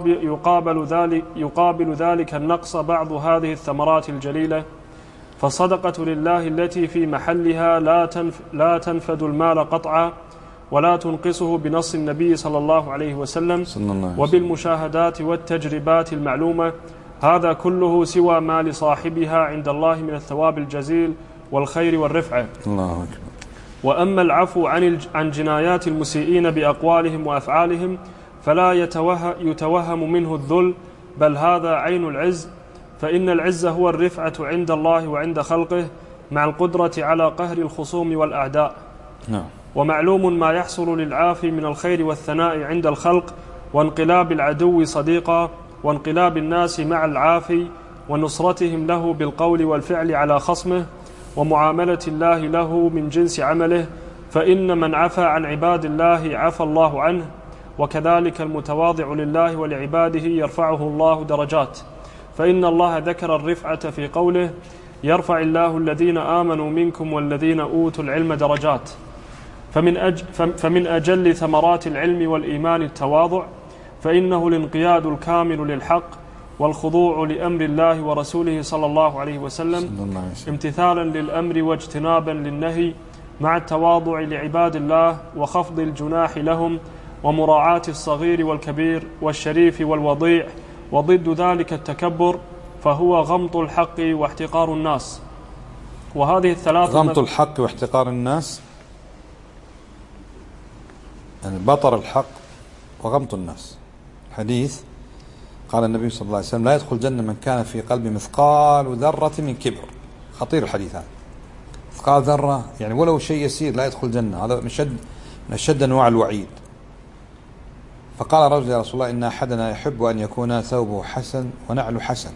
يقابل ذلك النقص بعض هذه الثمرات الجليلة؟ فالصدقة لله التي في محلها لا تنفد المال قطعا ولا تنقصه بنص النبي صلى الله عليه وسلم وبالمشاهدات والتجربات المعلومة. هذا كله سوى ما لصاحبها عند الله من الثواب الجزيل والخير والرفعة.
الله أكبر.
وأما العفو عن جنايات المسيئين بأقوالهم وأفعالهم فلا يتوهم منه الذل، بل هذا عين العز. فإن العز هو الرفعة عند الله وعند خلقه، مع القدرة على قهر الخصوم والأعداء. ومعلوم ما يحصل للعافي من الخير والثناء عند الخلق، وانقلاب العدو صديقا، وانقلاب الناس مع العافي، ونصرتهم له بالقول والفعل على خصمه، ومعاملة الله له من جنس عمله. فإن من عفى عن عباد الله عفى الله عنه، وكذلك المتواضع لله ولعباده يرفعه الله درجات. فإن الله ذكر الرفعة في قوله: يرفع الله الذين آمنوا منكم والذين أوتوا العلم درجات. فمن أجل ثمرات العلم والإيمان التواضع، فإنه الانقياد الكامل للحق والخضوع لأمر الله ورسوله صلى الله عليه وسلم، امتثالا للأمر واجتنابا للنهي، مع التواضع لعباد الله وخفض الجناح لهم، ومراعاة الصغير والكبير والشريف والوضيع، وضد ذلك التكبر، فهو غمط الحق واحتقار الناس. وهذه الثلاث
غمط الحق واحتقار الناس، يعني بطر الحق وغمط الناس. حديث قال النبي صلى الله عليه وسلم: لا يدخل الجنة من كان في قلبه مثقال ذرة من كبر. خطير الحديث هذا. مثقال ذرة يعني ولو شيء يسير لا يدخل الجنة. هذا من أشد أنواع الوعيد. فقال رجل: يا رسول الله، إن أحدنا يحب أن يكون ثوبه حسن ونعل حسن،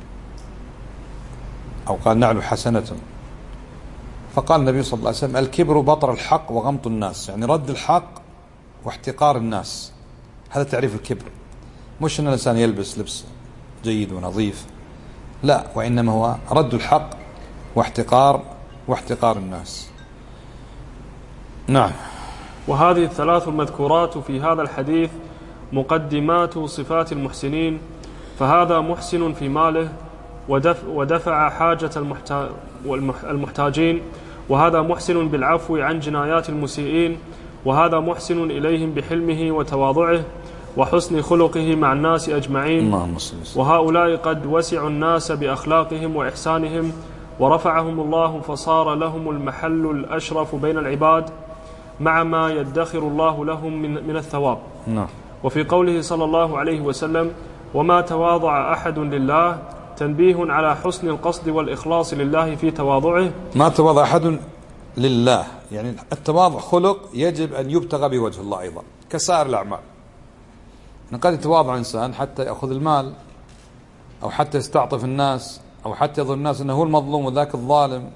أو قال نعل حسنة. فقال النبي صلى الله عليه وسلم: الكبر بطر الحق وغمط الناس، يعني رد الحق واحتقار الناس. هذا تعريف الكبر. مش أن الإنسان يلبس لبس جيد ونظيف، لا، وإنما هو رد الحق واحتقار الناس. نعم.
وهذه الثلاث المذكورات في هذا الحديث مقدمات صفات المحسنين. فهذا محسن في ماله ودفع حاجة والمحتاجين، وهذا محسن بالعفو عن جنايات المسيئين، وهذا محسن إليهم بحلمه وتواضعه وحسن خلقه مع الناس أجمعين، وهؤلاء قد وسعوا الناس بأخلاقهم وإحسانهم ورفعهم الله فصار لهم المحل الأشرف بين العباد مع ما يدخر الله لهم من الثواب. وفي قوله صلى الله عليه وسلم: وما تواضع أحد لله، تنبيه على حسن القصد والإخلاص لله في تواضعه.
ما تواضع أحد لله، يعني التواضع خلق يجب أن يبتغى بوجه الله أيضا كسائر الأعمال. قد يتواضع إنسان حتى يأخذ المال، أو حتى يستعطف الناس، أو حتى يظن الناس أنه هو المظلوم وذاك الظالم،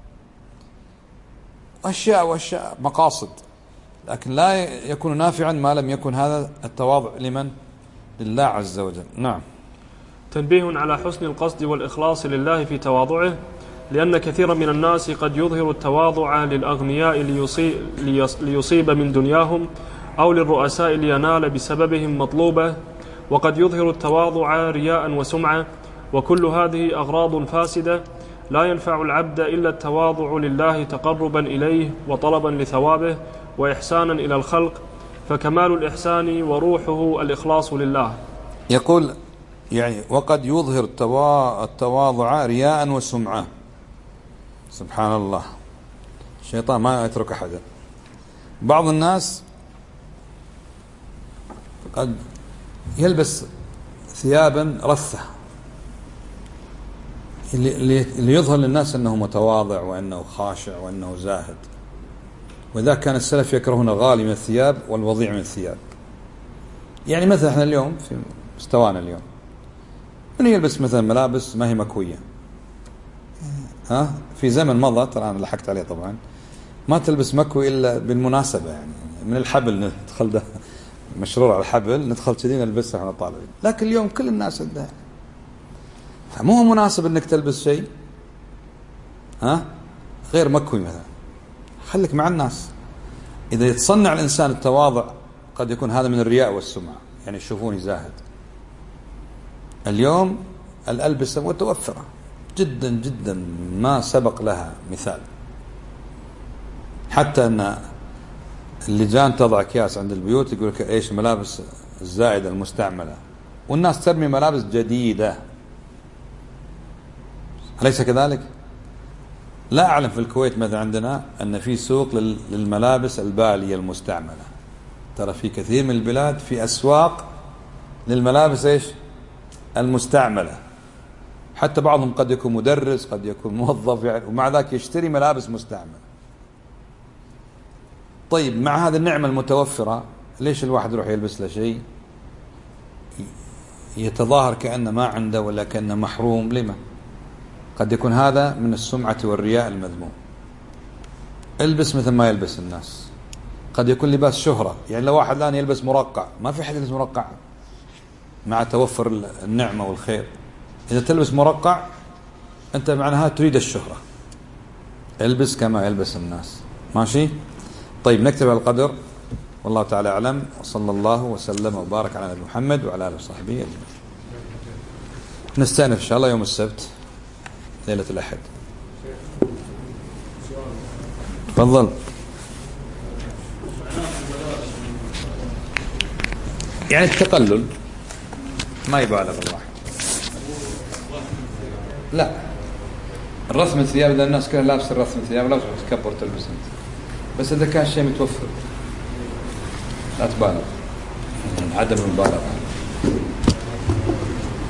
وأشياء مقاصد، لكن لا يكون نافعا ما لم يكن هذا التواضع لمن؟ لله عز وجل. نعم.
تنبيه على حسن القصد والإخلاص لله في تواضعه، لأن كثيرا من الناس قد يظهر التواضع للأغنياء ليصيب من دنياهم، أو للرؤساء لينال بسببهم مطلوبة، وقد يظهر التواضع رياء وسمعة، وكل هذه أغراض فاسدة لا ينفع العبد إلا التواضع لله تقربا إليه وطلبا لثوابه وإحسانا إلى الخلق، فكمال الإحسان وروحه الإخلاص لله.
يقول يعني وقد يظهر التواضع رياء وسمعة. سبحان الله، الشيطان ما يترك أحدا. بعض الناس قد يلبس ثيابا رثة اللي يظهر للناس أنه متواضع وأنه خاشع وأنه زاهد، وإذا كان السلف يكرهون الغالي من الثياب والوضيع من الثياب. يعني مثلا احنا اليوم في مستوانا اليوم من يلبس مثلا ملابس ما هي مكوية، في زمن مضى ترى أنا لحقت عليه طبعا، ما تلبس مكوي إلا بالمناسبة، يعني من الحبل ندخل ده مشرور على الحبل ندخل كذي نلبسها احنا طالبين، لكن اليوم كل الناس عندها، فمو مناسب انك تلبس شيء غير مكوي مثلا. خليك مع الناس. إذا يتصنع الإنسان التواضع قد يكون هذا من الرياء والسمعة، يعني يشوفوني زاهد. اليوم الألبسة متوفرة جدا جدا ما سبق لها مثال، حتى أن اللجان تضع أكياس عند البيوت يقول لك إيش ملابس الزائدة المستعملة، والناس ترمي ملابس جديدة. أليس كذلك؟ لا أعلم في الكويت مثلا عندنا أن في سوق للملابس البالية المستعملة. ترى في كثير من البلاد في أسواق للملابس إيش المستعملة، حتى بعضهم قد يكون مدرس قد يكون موظف يعني، ومع ذلك يشتري ملابس مستعملة. طيب مع هذه النعمة المتوفرة ليش الواحد يروح يلبس له شيء يتظاهر كأنه ما عنده ولا كأنه محروم؟ لما؟ قد يكون هذا من السمعة والرياء المذموم. البس مثل ما يلبس الناس. قد يكون لباس شهرة، يعني لو واحد الآن يلبس مرقع، ما في حد يلبس مرقع مع توفر النعمة والخير. إذا تلبس مرقع أنت معناها تريد الشهرة، البس كما يلبس الناس. ماشي؟ طيب نكتب على القدر، والله تعالى أعلم، وصلى الله وسلم وبارك على نبينا محمد وعلى آله وصحبه أجمعين. نستأنف إن شاء الله يوم السبت ليلة الأحد. تفضل. يعني التقلل ما يبالغ الواحد. لا، الرسم الثياب إذا الناس كلها لابسة الرسم الثياب لا تكبر تلبس أنت، بس إذا كان شيء متوفر لا تبالغ، عدم المبالغة.